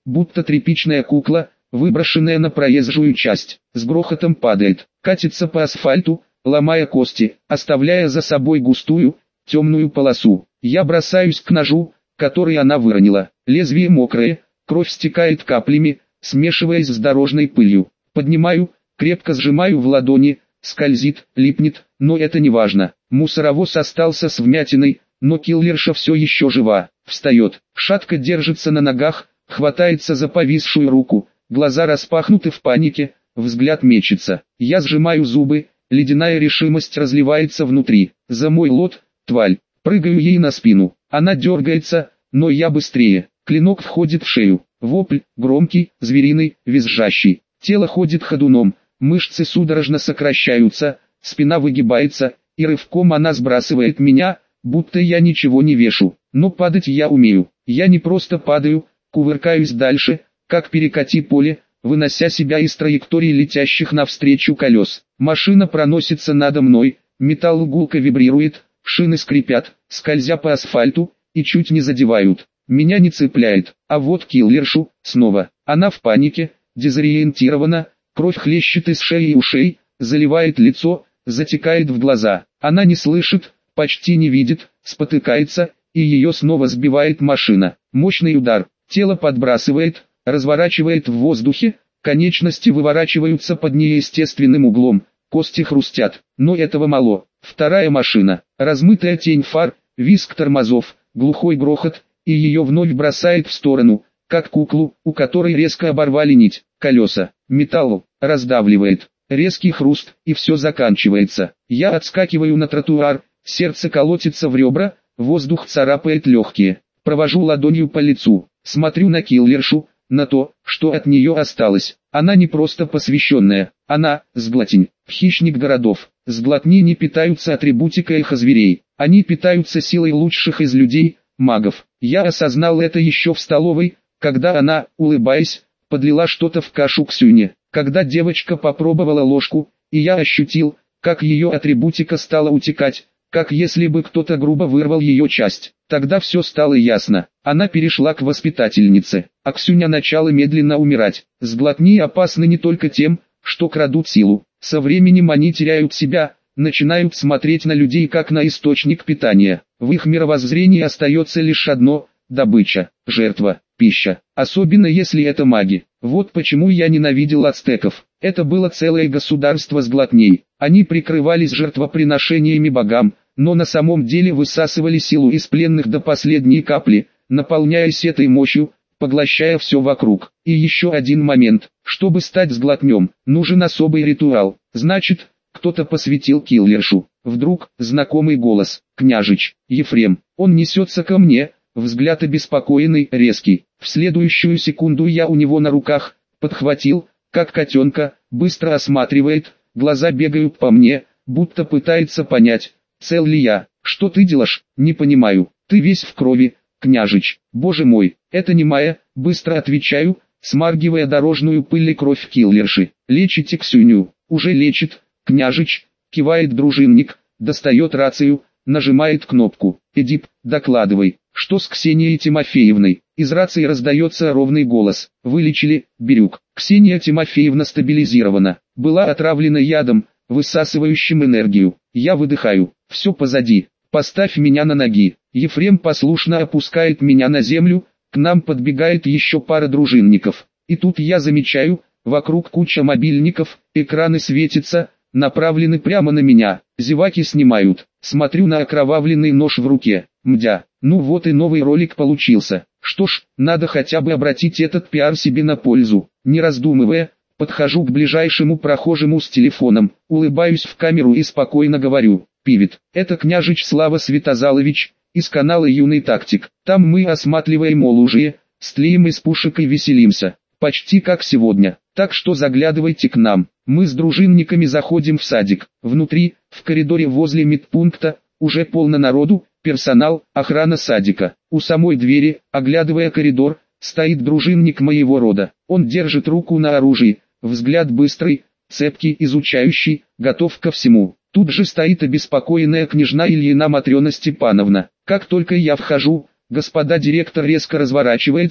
будто тряпичная кукла, выброшенная на проезжую часть, с грохотом падает, катится по асфальту, ломая кости, оставляя за собой густую, темную полосу. Я бросаюсь к ножу, который она выронила. Лезвие мокрое, кровь стекает каплями, смешиваясь с дорожной пылью. Поднимаю, крепко сжимаю в ладони, скользит, липнет, но это не важно. Мусоровоз остался с вмятиной, но киллерша все еще жива. Встает, шатко держится на ногах, хватается за повисшую руку, глаза распахнуты в панике, взгляд мечется. Я сжимаю зубы, ледяная решимость разливается внутри. За мой лот, тварь, прыгаю ей на спину. Она дергается, но я быстрее. Клинок входит в шею. Вопль, громкий, звериный, визжащий. Тело ходит ходуном, мышцы судорожно сокращаются, спина выгибается, и рывком она сбрасывает меня, будто я ничего не вешу. Но падать я умею. Я не просто падаю, кувыркаюсь дальше, как перекати поле, вынося себя из траектории летящих навстречу колес. Машина проносится надо мной, металл гулко вибрирует, шины скрипят, скользя по асфальту, и чуть не задевают. Меня не цепляет, а вот киллершу, снова. Она в панике, дезориентирована, кровь хлещет из шеи и ушей, заливает лицо, затекает в глаза. Она не слышит, почти не видит, спотыкается, и ее снова сбивает машина. Мощный удар, тело подбрасывает, разворачивает в воздухе, конечности выворачиваются под неестественным углом, кости хрустят, но этого мало. Вторая машина, размытая тень фар, визг тормозов, глухой грохот, и ее вновь бросает в сторону, как куклу, у которой резко оборвали нить, колеса, металл, раздавливает, резкий хруст, и все заканчивается. Я отскакиваю на тротуар, сердце колотится в ребра, воздух царапает легкие, провожу ладонью по лицу, смотрю на киллершу, на то, что от нее осталось. Она не просто посвященная, она – сглотень, хищник городов. Сглотни не питаются атрибутикой зверей, они питаются силой лучших из людей, магов. Я осознал это еще в столовой, когда она, улыбаясь, подлила что-то в кашу Ксюне. Когда девочка попробовала ложку, и я ощутил, как ее атрибутика стала утекать, как если бы кто-то грубо вырвал ее часть. Тогда все стало ясно. Она перешла к воспитательнице, а Ксюня начала медленно умирать. Сглотни опасны не только тем, что крадут силу. Со временем они теряют себя, начинают смотреть на людей как на источник питания. В их мировоззрении остается лишь одно – добыча, жертва, пища. Особенно если это маги. Вот почему я ненавидел ацтеков. Это было целое государство сглотней. Они прикрывались жертвоприношениями богам, но на самом деле высасывали силу из пленных до последней капли, наполняясь этой мощью, поглощая все вокруг. И еще один момент. Чтобы стать сглотнем, нужен особый ритуал. Значит, кто-то посвятил киллершу. Вдруг, знакомый голос. «Княжич, Ефрем». Он несется ко мне, взгляд обеспокоенный, резкий. В следующую секунду я у него на руках, подхватил, как котенка, быстро осматривает, глаза бегают по мне, будто пытается понять, цел ли я. «Что ты делаешь? Не понимаю. Ты весь в крови, княжич». «Боже мой, это не моя», быстро отвечаю, смаргивая дорожную пыль и кровь киллерши. «Лечите Ксюню». «Уже лечит, княжич», кивает дружинник, достает рацию, нажимает кнопку. «Эдип, докладывай, что с Ксенией Тимофеевной?» Из рации раздается ровный голос. «Вылечили, Бирюк». Ксения Тимофеевна стабилизирована. Была отравлена ядом, высасывающим энергию. Я выдыхаю. Все позади. Поставь меня на ноги. Ефрем послушно опускает меня на землю. К нам подбегает еще пара дружинников. И тут я замечаю, вокруг куча мобильников, экраны светятся, направлены прямо на меня. Зеваки снимают. Смотрю на окровавленный нож в руке. Мдя. Ну вот и новый ролик получился. Что ж, надо хотя бы обратить этот пиар себе на пользу. Не раздумывая, подхожу к ближайшему прохожему с телефоном, улыбаюсь в камеру и спокойно говорю: «Пивет, это княжич Слава Святозалович, из канала Юный Тактик. Там мы осматриваем оружие, стреляем из пушек и веселимся. Почти как сегодня. Так что заглядывайте к нам». Мы с дружинниками заходим в садик. Внутри, в коридоре возле медпункта, уже полно народу, персонал, охрана садика. У самой двери, оглядывая коридор, стоит дружинник моего рода. Он держит руку на оружии, взгляд быстрый, цепкий, изучающий, готов ко всему. Тут же стоит обеспокоенная княжна Ильина Матрена Степановна. Как только я вхожу, господа директор резко разворачивается,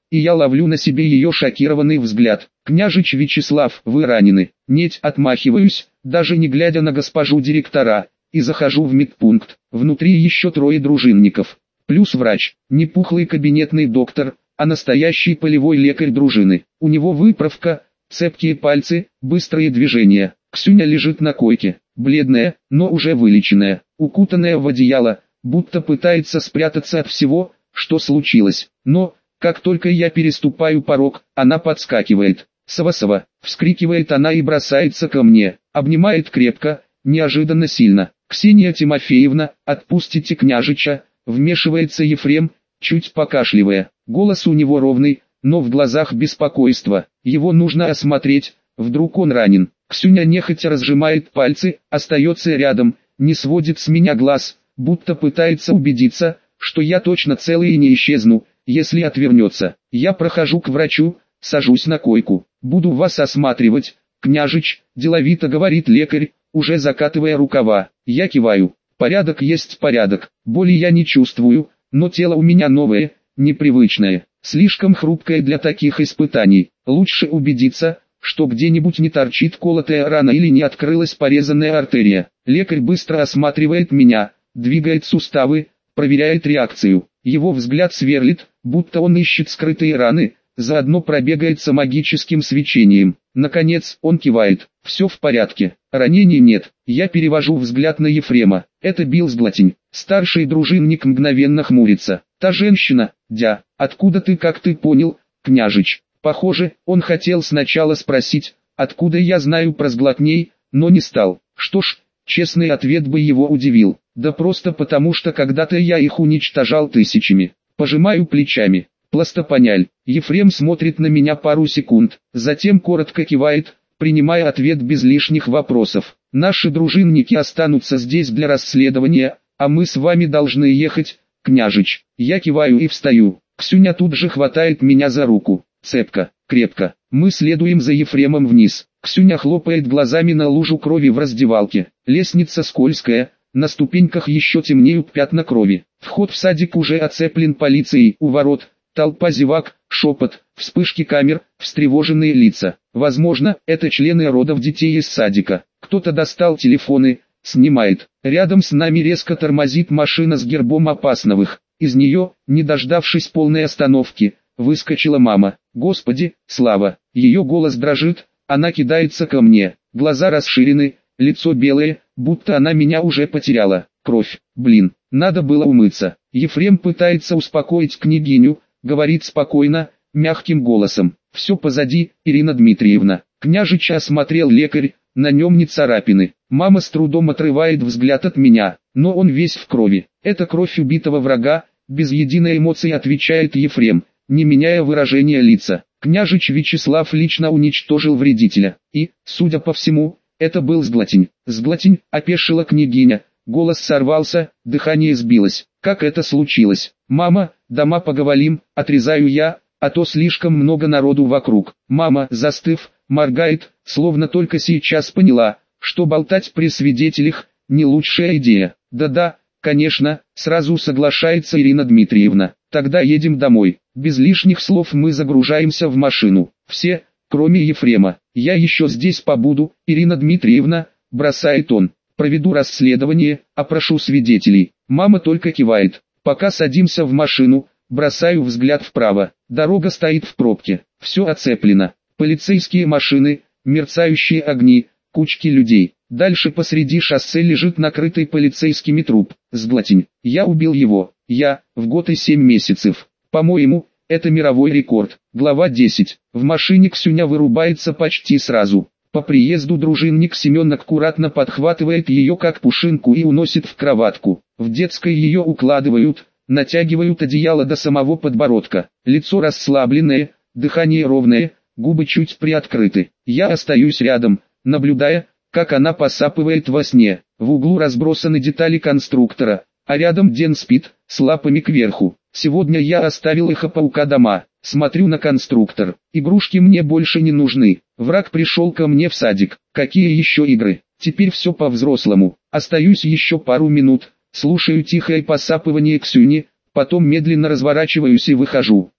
и я ловлю на себе ее шокированный взгляд. «Княжич Вячеслав, вы ранены?» «Нет», отмахиваюсь, даже не глядя на госпожу директора, и захожу в медпункт. Внутри еще 3 дружинников, плюс врач, не пухлый кабинетный доктор, а настоящий полевой лекарь дружины. У него выправка, цепкие пальцы, быстрые движения. Ксюня лежит на койке, бледная, но уже вылеченная, укутанная в одеяло, будто пытается спрятаться от всего, что случилось. Но, как только я переступаю порог, она подскакивает. «Сава-сава!» — вскрикивает она и бросается ко мне, обнимает крепко, неожиданно сильно. «Ксения Тимофеевна, отпустите княжича!» — вмешивается Ефрем, чуть покашливая. Голос у него ровный, но в глазах беспокойство. Его нужно осмотреть, вдруг он ранен. Ксюня нехотя разжимает пальцы, остается рядом, не сводит с меня глаз, будто пытается убедиться, что я точно целый и не исчезну, если отвернется. Я прохожу к врачу, сажусь на койку. «Буду вас осматривать, княжич», — деловито говорит лекарь, уже закатывая рукава. Я киваю. Порядок есть порядок. Боли я не чувствую, но тело у меня новое, непривычное, слишком хрупкое для таких испытаний. Лучше убедиться, что где-нибудь не торчит колотая рана или не открылась порезанная артерия. Лекарь быстро осматривает меня, двигает суставы, проверяет реакцию. Его взгляд сверлит, будто он ищет скрытые раны, заодно пробегается магическим свечением. Наконец, он кивает. Все в порядке, ранений нет. Я перевожу взгляд на Ефрема. Это Билсглотень. Старший дружинник мгновенно хмурится. Та женщина, дя, откуда ты, как ты понял, княжич? Похоже, он хотел сначала спросить, откуда я знаю про Сглотней, но не стал. Что ж, честный ответ бы его удивил. Да просто потому, что когда-то я их уничтожал тысячами. Пожимаю плечами. Пластопоняль. Ефрем смотрит на меня пару секунд, затем коротко кивает, принимая ответ без лишних вопросов. Наши дружинники останутся здесь для расследования, а мы с вами должны ехать, княжич. Я киваю и встаю. Ксюня тут же хватает меня за руку. Цепко, крепко. Мы следуем за Ефремом вниз. Ксюня хлопает глазами на лужу крови в раздевалке. Лестница скользкая, на ступеньках еще темнеют пятна крови. Вход в садик уже оцеплен полицией. У ворот толпа зевак, шепот, вспышки камер, встревоженные лица. Возможно, это члены родов детей из садика. Кто-то достал телефоны, снимает. Рядом с нами резко тормозит машина с гербом Опасновых. Из нее, не дождавшись полной остановки, выскочила мама. Господи, Слава! Ее голос дрожит, она кидается ко мне. Глаза расширены, лицо белое, будто она меня уже потеряла. Кровь, блин, надо было умыться. Ефрем пытается успокоить княгиню, говорит спокойно, мягким голосом. Все позади, Ирина Дмитриевна. Княжича осмотрел лекарь, на нем не царапины. Мама с трудом отрывает взгляд от меня, но он весь в крови. Это кровь убитого врага, без единой эмоции отвечает Ефрем, не меняя выражения лица. Княжич Вячеслав лично уничтожил вредителя. И, судя по всему, это был Сглотень. Сглотень, опешила княгиня. Голос сорвался, дыхание сбилось. Как это случилось? Мама, дома поговорим, отрезаю я, а то слишком много народу вокруг. Мама, застыв, моргает, словно только сейчас поняла, что болтать при свидетелях не лучшая идея. Да-да, конечно, сразу соглашается Ирина Дмитриевна. Тогда едем домой. Без лишних слов мы загружаемся в машину. Все, кроме Ефрема. Я еще здесь побуду, Ирина Дмитриевна, бросает он. Проведу расследование, опрошу свидетелей. Мама только кивает. Пока садимся в машину, бросаю взгляд вправо. Дорога стоит в пробке. Все оцеплено. Полицейские машины, мерцающие огни, кучки людей. Дальше посреди шоссе лежит накрытый полицейскими труп. Сглотень. Я убил его. Я, в год и 7 месяцев. По-моему, это мировой рекорд. Глава 10. В машине Ксюня вырубается почти сразу. По приезду дружинник Семен аккуратно подхватывает ее как пушинку и уносит в кроватку. В детской ее укладывают, натягивают одеяло до самого подбородка. Лицо расслабленное, дыхание ровное, губы чуть приоткрыты. Я остаюсь рядом, наблюдая, как она посапывает во сне. В углу разбросаны детали конструктора, а рядом Ден спит, с лапами кверху. Сегодня я оставил их паука дома. Смотрю на конструктор. Игрушки мне больше не нужны. Враг пришел ко мне в садик. Какие еще игры? Теперь все по-взрослому. Остаюсь еще пару минут. Слушаю тихое посапывание Ксюни. Потом медленно разворачиваюсь и выхожу.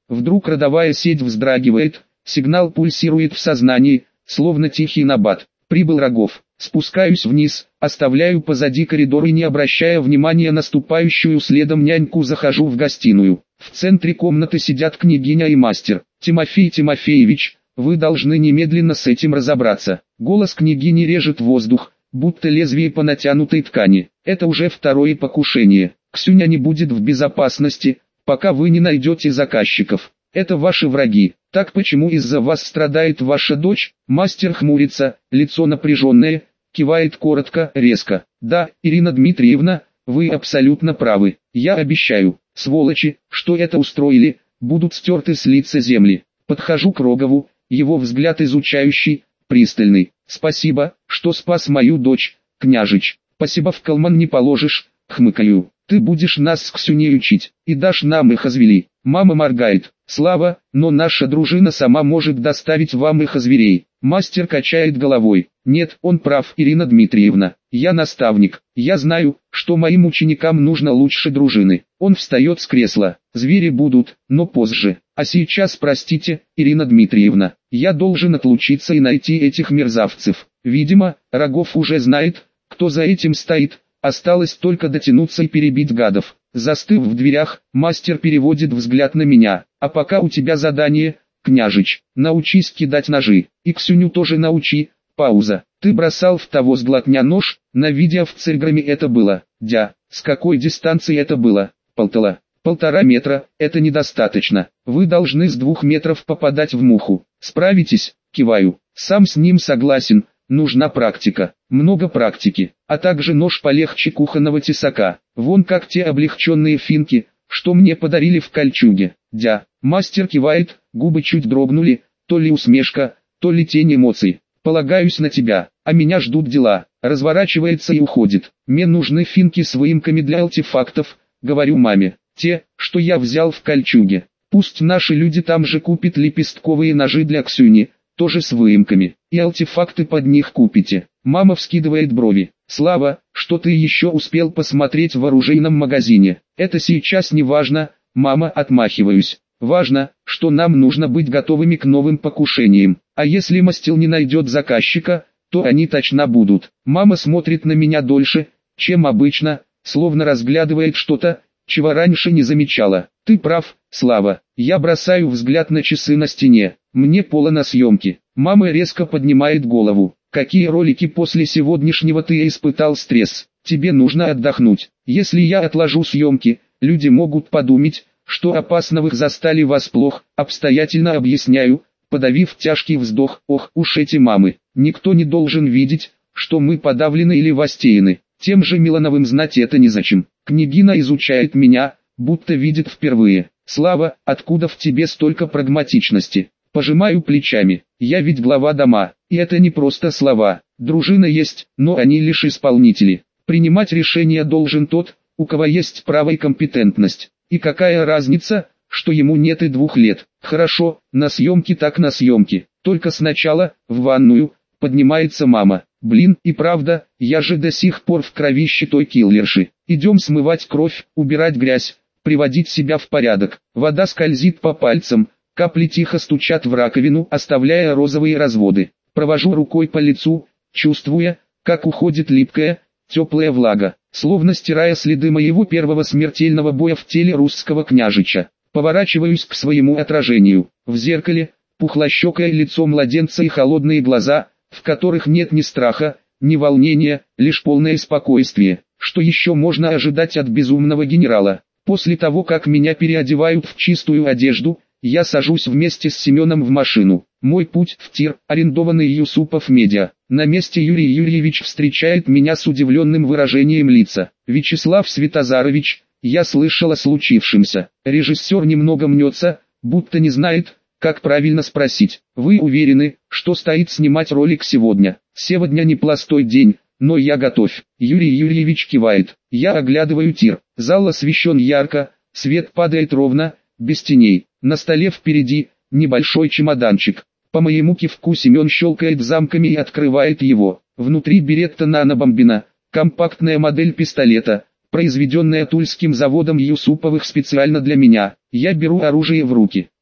Вдруг родовая сеть вздрагивает, сигнал пульсирует в сознании, словно тихий набат. Прибыл Рогов. Спускаюсь вниз, оставляю позади коридор и не обращая внимания на ступающую следом няньку захожу в гостиную. В центре комнаты сидят княгиня и мастер. «Тимофей Тимофеевич, вы должны немедленно с этим разобраться». Голос княгини режет воздух, будто лезвие по натянутой ткани. Это уже второе покушение. Ксюня не будет в безопасности, пока вы не найдете заказчиков. Это ваши враги. Так почему из-за вас страдает ваша дочь? Мастер хмурится, лицо напряженное, кивает коротко, резко. Да, Ирина Дмитриевна, вы абсолютно правы. Я обещаю, сволочи, что это устроили, будут стерты с лица земли. Подхожу к Рогову, его взгляд изучающий, пристальный. Спасибо, что спас мою дочь, княжич. Спасибо в колман не положишь, хмыкаю. Ты будешь нас с Ксюней учить, и дашь нам их озвели. Мама моргает. Слава, но наша дружина сама может доставить вам их зверей. Мастер качает головой. Нет, он прав, Ирина Дмитриевна. Я наставник. Я знаю, что моим ученикам нужно лучше дружины. Он встает с кресла. Звери будут, но позже. А сейчас простите, Ирина Дмитриевна. Я должен отлучиться и найти этих мерзавцев. Видимо, Рогов уже знает, кто за этим стоит. Осталось только дотянуться и перебить гадов. Застыв в дверях, мастер переводит взгляд на меня. А пока у тебя задание, княжич, научись кидать ножи. И Ксюню тоже научи. Пауза. Ты бросал в того сглотня нож, на видео в Цельграме это было. Дя, с какой дистанции это было? 1,5 метра, это недостаточно. Вы должны с 2 метров попадать в муху. Справитесь? Киваю. Сам с ним согласен. Нужна практика, много практики, а также нож полегче кухонного тесака. Вон как те облегченные финки, что мне подарили в кольчуге. Дя, мастер кивает, губы чуть дрогнули, то ли усмешка, то ли тень эмоций. Полагаюсь на тебя, а меня ждут дела. Разворачивается и уходит. Мне нужны финки с выемками для артефактов, говорю маме. Те, что я взял в кольчуге. Пусть наши люди там же купят лепестковые ножи для Ксюни. Тоже с выемками, и артефакты под них купите. Мама вскидывает брови. Слава, что ты еще успел посмотреть в оружейном магазине? Это сейчас не важно, мама, отмахиваюсь. Важно, что нам нужно быть готовыми к новым покушениям. А если мастил не найдет заказчика, то они точно будут. Мама смотрит на меня дольше, чем обычно, словно разглядывает что-то, чего раньше не замечала. Ты прав, Слава. Я бросаю взгляд на часы на стене. Мне пола на съемки. Мама резко поднимает голову. Какие ролики после сегодняшнего ты испытал стресс? Тебе нужно отдохнуть. Если я отложу съемки, люди могут подумать, что Опасновых застали врасплох. Обстоятельно объясняю, подавив тяжкий вздох. Ох уж эти мамы. Никто не должен видеть, что мы подавлены или востеяны. Тем же Милановым знать это незачем. Княгиня изучает меня, будто видит впервые. Слава, откуда в тебе столько прагматичности? Пожимаю плечами. Я ведь глава дома, и это не просто слова. Дружина есть, но они лишь исполнители. Принимать решения должен тот, у кого есть право и компетентность. И какая разница, что ему нет и 2 лет. Хорошо, на съемки так на съемки. Только сначала, в ванную, поднимается мама. Блин, и правда, я же до сих пор в кровище той киллерши. Идем смывать кровь, убирать грязь, приводить себя в порядок. Вода скользит по пальцам, капли тихо стучат в раковину, оставляя розовые разводы. Провожу рукой по лицу, чувствуя, как уходит липкая, теплая влага, словно стирая следы моего первого смертельного боя в теле русского княжича. Поворачиваюсь к своему отражению. В зеркале, пухлощекое лицо младенца и холодные глаза, в которых нет ни страха, ни волнения, лишь полное спокойствие. Что еще можно ожидать от безумного генерала? После того, как меня переодевают в чистую одежду, я сажусь вместе с Семеном в машину. Мой путь в тир, арендованный Юсупов Медиа. На месте Юрий Юрьевич встречает меня с удивленным выражением лица. Вячеслав Светозарович, я слышал о случившемся. Режиссер немного мнется, будто не знает, как правильно спросить. Вы уверены, что стоит снимать ролик сегодня? Сегодня непростой день, но я готов. Юрий Юрьевич кивает. Я оглядываю тир. Зал освещен ярко, свет падает ровно, без теней. На столе впереди небольшой чемоданчик. По моему кивку Семен щелкает замками и открывает его. Внутри беретта нанобомбина, компактная модель пистолета, произведенная Тульским заводом Юсуповых специально для меня. Я беру оружие в руки.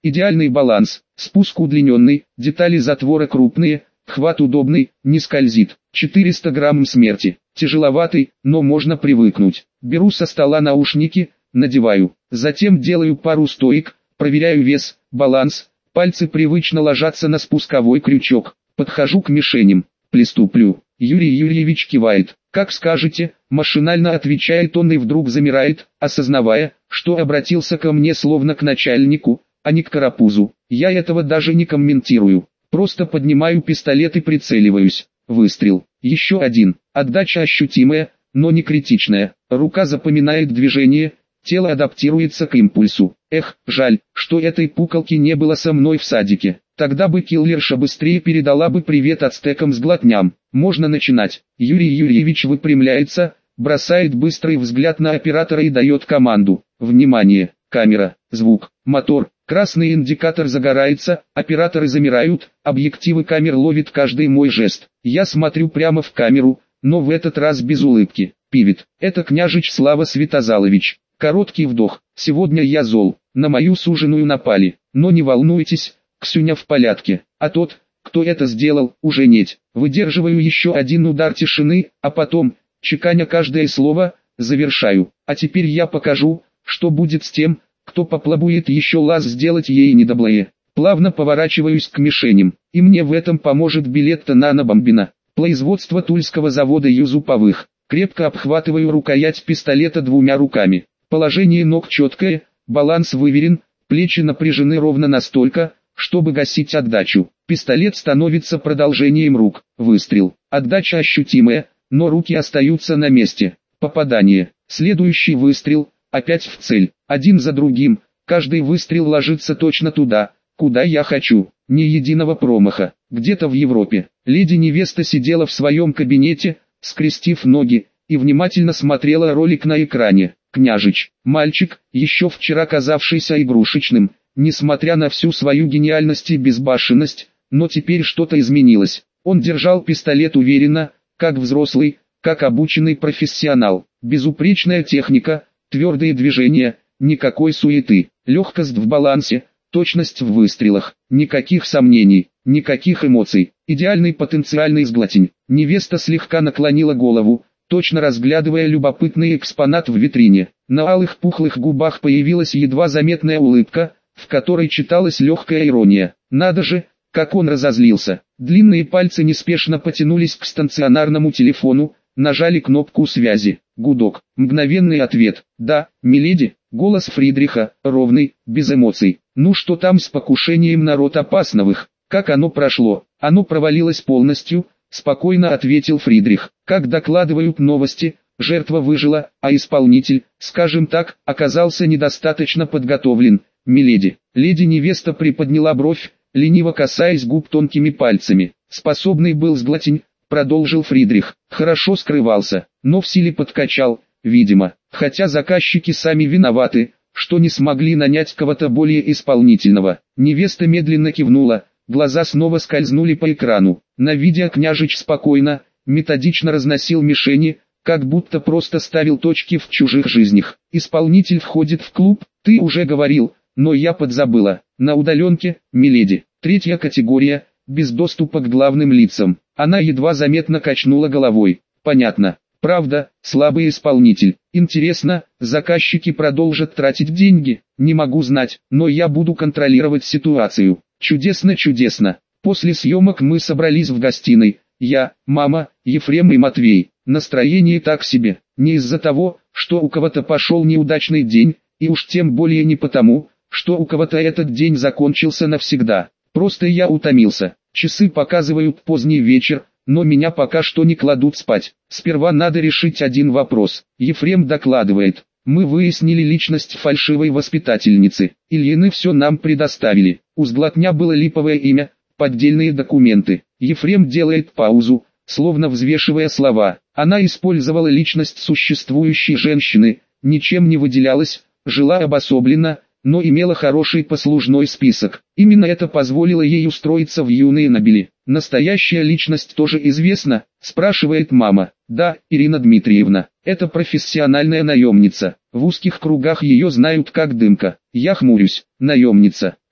Идеальный баланс, спуск удлиненный, детали затвора крупные, хват удобный, не скользит. 400 грамм смерти. Тяжеловатый, но можно привыкнуть. Беру со стола наушники, надеваю. Затем делаю пару стоек, проверяю вес, баланс. Пальцы привычно ложатся на спусковой крючок. Подхожу к мишеням. Приступлю. Юрий Юрьевич кивает. «Как скажете», машинально отвечает он и вдруг замирает, осознавая, что обратился ко мне словно к начальнику, а не к карапузу. Я этого даже не комментирую. Просто поднимаю пистолет и прицеливаюсь. Выстрел. Еще один. Отдача ощутимая, но не критичная. Рука запоминает движение, тело адаптируется к импульсу. Эх, жаль, что этой пукалки не было со мной в садике. Тогда бы киллерша быстрее передала бы привет ацтекам с глотням. Можно начинать. Юрий Юрьевич выпрямляется, бросает быстрый взгляд на оператора и дает команду. Внимание, камера, звук, мотор. Красный индикатор загорается, операторы замирают, объективы камер ловят каждый мой жест. Я смотрю прямо в камеру, но в этот раз без улыбки. Пивет. Это княжич Слава Святозалович. Короткий вдох. Сегодня я зол. На мою суженую напали. Но не волнуйтесь, Ксюня в порядке. А тот, кто это сделал, уже нет. Выдерживаю еще один удар тишины, а потом, чеканя каждое слово, завершаю. А теперь я покажу, что будет с тем, кто поплабует еще лаз сделать ей недоблое. Плавно поворачиваюсь к мишеням, и мне в этом поможет билет нанобомбина. Производство Тульского завода Юзуповых. Крепко обхватываю рукоять пистолета двумя руками. Положение ног четкое, баланс выверен, плечи напряжены ровно настолько, чтобы гасить отдачу. Пистолет становится продолжением рук. Выстрел. Отдача ощутимая, но руки остаются на месте. Попадание. Следующий выстрел. Опять в цель. Один за другим. Каждый выстрел ложится точно туда, куда я хочу. Ни единого промаха. Где-то в Европе. Леди-невеста сидела в своем кабинете, скрестив ноги, и внимательно смотрела ролик на экране. Княжич, мальчик, еще вчера казавшийся игрушечным, несмотря на всю свою гениальность и безбашенность, но теперь что-то изменилось. Он держал пистолет уверенно, как взрослый, как обученный профессионал. Безупречная техника, твердые движения, никакой суеты, легкость в балансе, точность в выстрелах, никаких сомнений, никаких эмоций, идеальный потенциальный сглотень. Невеста слегка наклонила голову, точно разглядывая любопытный экспонат в витрине. На алых пухлых губах появилась едва заметная улыбка, в которой читалась легкая ирония. Надо же, как он разозлился. Длинные пальцы неспешно потянулись к стационарному телефону, нажали кнопку связи. Гудок. Мгновенный ответ. «Да, миледи». Голос Фридриха, ровный, без эмоций. «Ну что там с покушением на род Опасновых? Как оно прошло?» «Оно провалилось полностью», спокойно ответил Фридрих. «Как докладывают новости, жертва выжила, а исполнитель, скажем так, оказался недостаточно подготовлен, миледи». Леди-невеста приподняла бровь, лениво касаясь губ тонкими пальцами. «Способный был сглотень», продолжил Фридрих. «Хорошо скрывался, но в силе подкачал, видимо. Хотя заказчики сами виноваты, что не смогли нанять кого-то более исполнительного». Невеста медленно кивнула, глаза снова скользнули по экрану. На видео княжич спокойно, методично разносил мишени, как будто просто ставил точки в чужих жизнях. «Исполнитель входит в клуб, ты уже говорил, но я подзабыла. На удаленке, миледи. 3-я категория, без доступа к главным лицам». Она едва заметно качнула головой. «Понятно. Правда, слабый исполнитель. Интересно, заказчики продолжат тратить деньги? Не могу знать, но я буду контролировать ситуацию». «Чудесно, чудесно». После съемок мы собрались в гостиной. Я, мама, Ефрем и Матвей. Настроение так себе. Не из-за того, что у кого-то пошел неудачный день, и уж тем более не потому, что у кого-то этот день закончился навсегда. Просто я утомился. Часы показывают поздний вечер, но меня пока что не кладут спать. Сперва надо решить один вопрос. Ефрем докладывает. Мы выяснили личность фальшивой воспитательницы. Ильины все нам предоставили. У сглотня было липовое имя, поддельные документы. Ефрем делает паузу, словно взвешивая слова. Она использовала личность существующей женщины, ничем не выделялась, жила обособленно, но имела хороший послужной список. Именно это позволило ей устроиться в юные нобели. «Настоящая личность тоже известна?» – спрашивает мама. «Да, Ирина Дмитриевна. Это профессиональная наемница. В узких кругах ее знают как Дымка». Я хмурюсь. Наемница.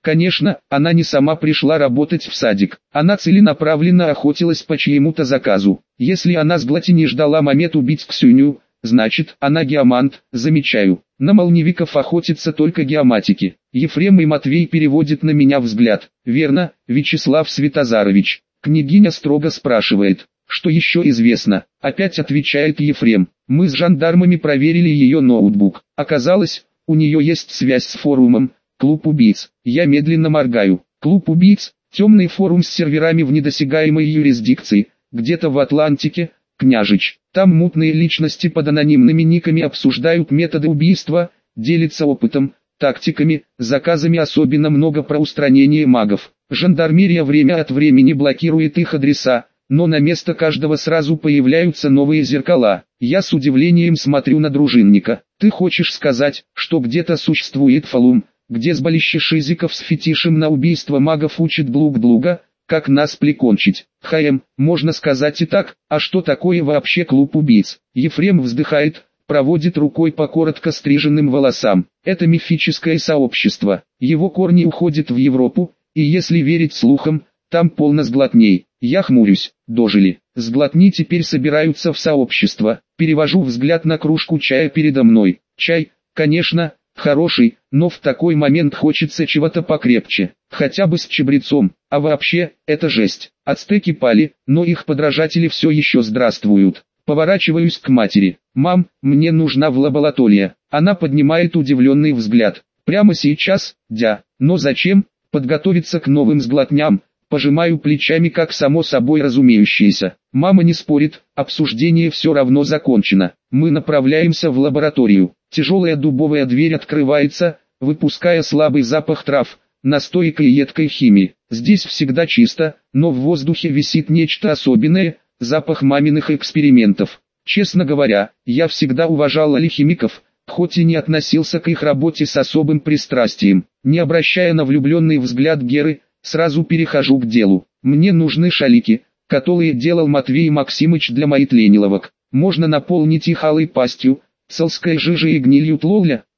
Конечно, она не сама пришла работать в садик. Она целенаправленно охотилась по чьему-то заказу. Если она с Глатини ждала момент убить Ксюню, значит, она геомант, замечаю. На молниевиков охотятся только геоматики. Ефрем и Матвей переводят на меня взгляд. Верно, Вячеслав Светозарович. Княгиня строго спрашивает, что еще известно. Опять отвечает Ефрем. Мы с жандармами проверили ее ноутбук. Оказалось, у нее есть связь с форумом «Клуб убийц». Я медленно моргаю. «Клуб убийц» – темный форум с серверами в недосягаемой юрисдикции, где-то в Атлантике, Княжич. Там мутные личности под анонимными никами обсуждают методы убийства, делятся опытом, тактиками, заказами, особенно много про устранение магов. Жандармерия время от времени блокирует их адреса, но на место каждого сразу появляются новые зеркала. Я с удивлением смотрю на дружинника. Ты хочешь сказать, что где-то существует форум, где сборище шизиков с фетишем на убийство магов учат друг друга, как нас прикончить? Можно сказать и так. А что такое вообще клуб убийц? Ефрем вздыхает, проводит рукой по коротко стриженным волосам. Это мифическое сообщество. Его корни уходят в Европу, и если верить слухам, там полно сглотней. Я хмурюсь. Дожили. Сглотни теперь собираются в сообщество. Перевожу взгляд на кружку чая передо мной. Чай, конечно, хороший, но в такой момент хочется чего-то покрепче. Хотя бы с чабрецом. А вообще, это жесть. Ацтеки пали, но их подражатели все еще здравствуют. Поворачиваюсь к матери. «Мам, мне нужна в лаборатория». Она поднимает удивленный взгляд. «Прямо сейчас, дя. Но зачем? Подготовиться к новым сглотням». Пожимаю плечами, как само собой разумеющееся. Мама не спорит, обсуждение все равно закончено. Мы направляемся в лабораторию. Тяжелая дубовая дверь открывается, выпуская слабый запах трав, настойкой и едкой химии. Здесь всегда чисто, но в воздухе висит нечто особенное, запах маминых экспериментов. Честно говоря, я всегда уважал алхимиков, хоть и не относился к их работе с особым пристрастием. Не обращая на влюбленный взгляд Геры, сразу перехожу к делу. Мне нужны шарики, которые делал Матвей Максимыч для моих лениловок. Можно наполнить их алой пастью, целской жижей и гнилью тлоля.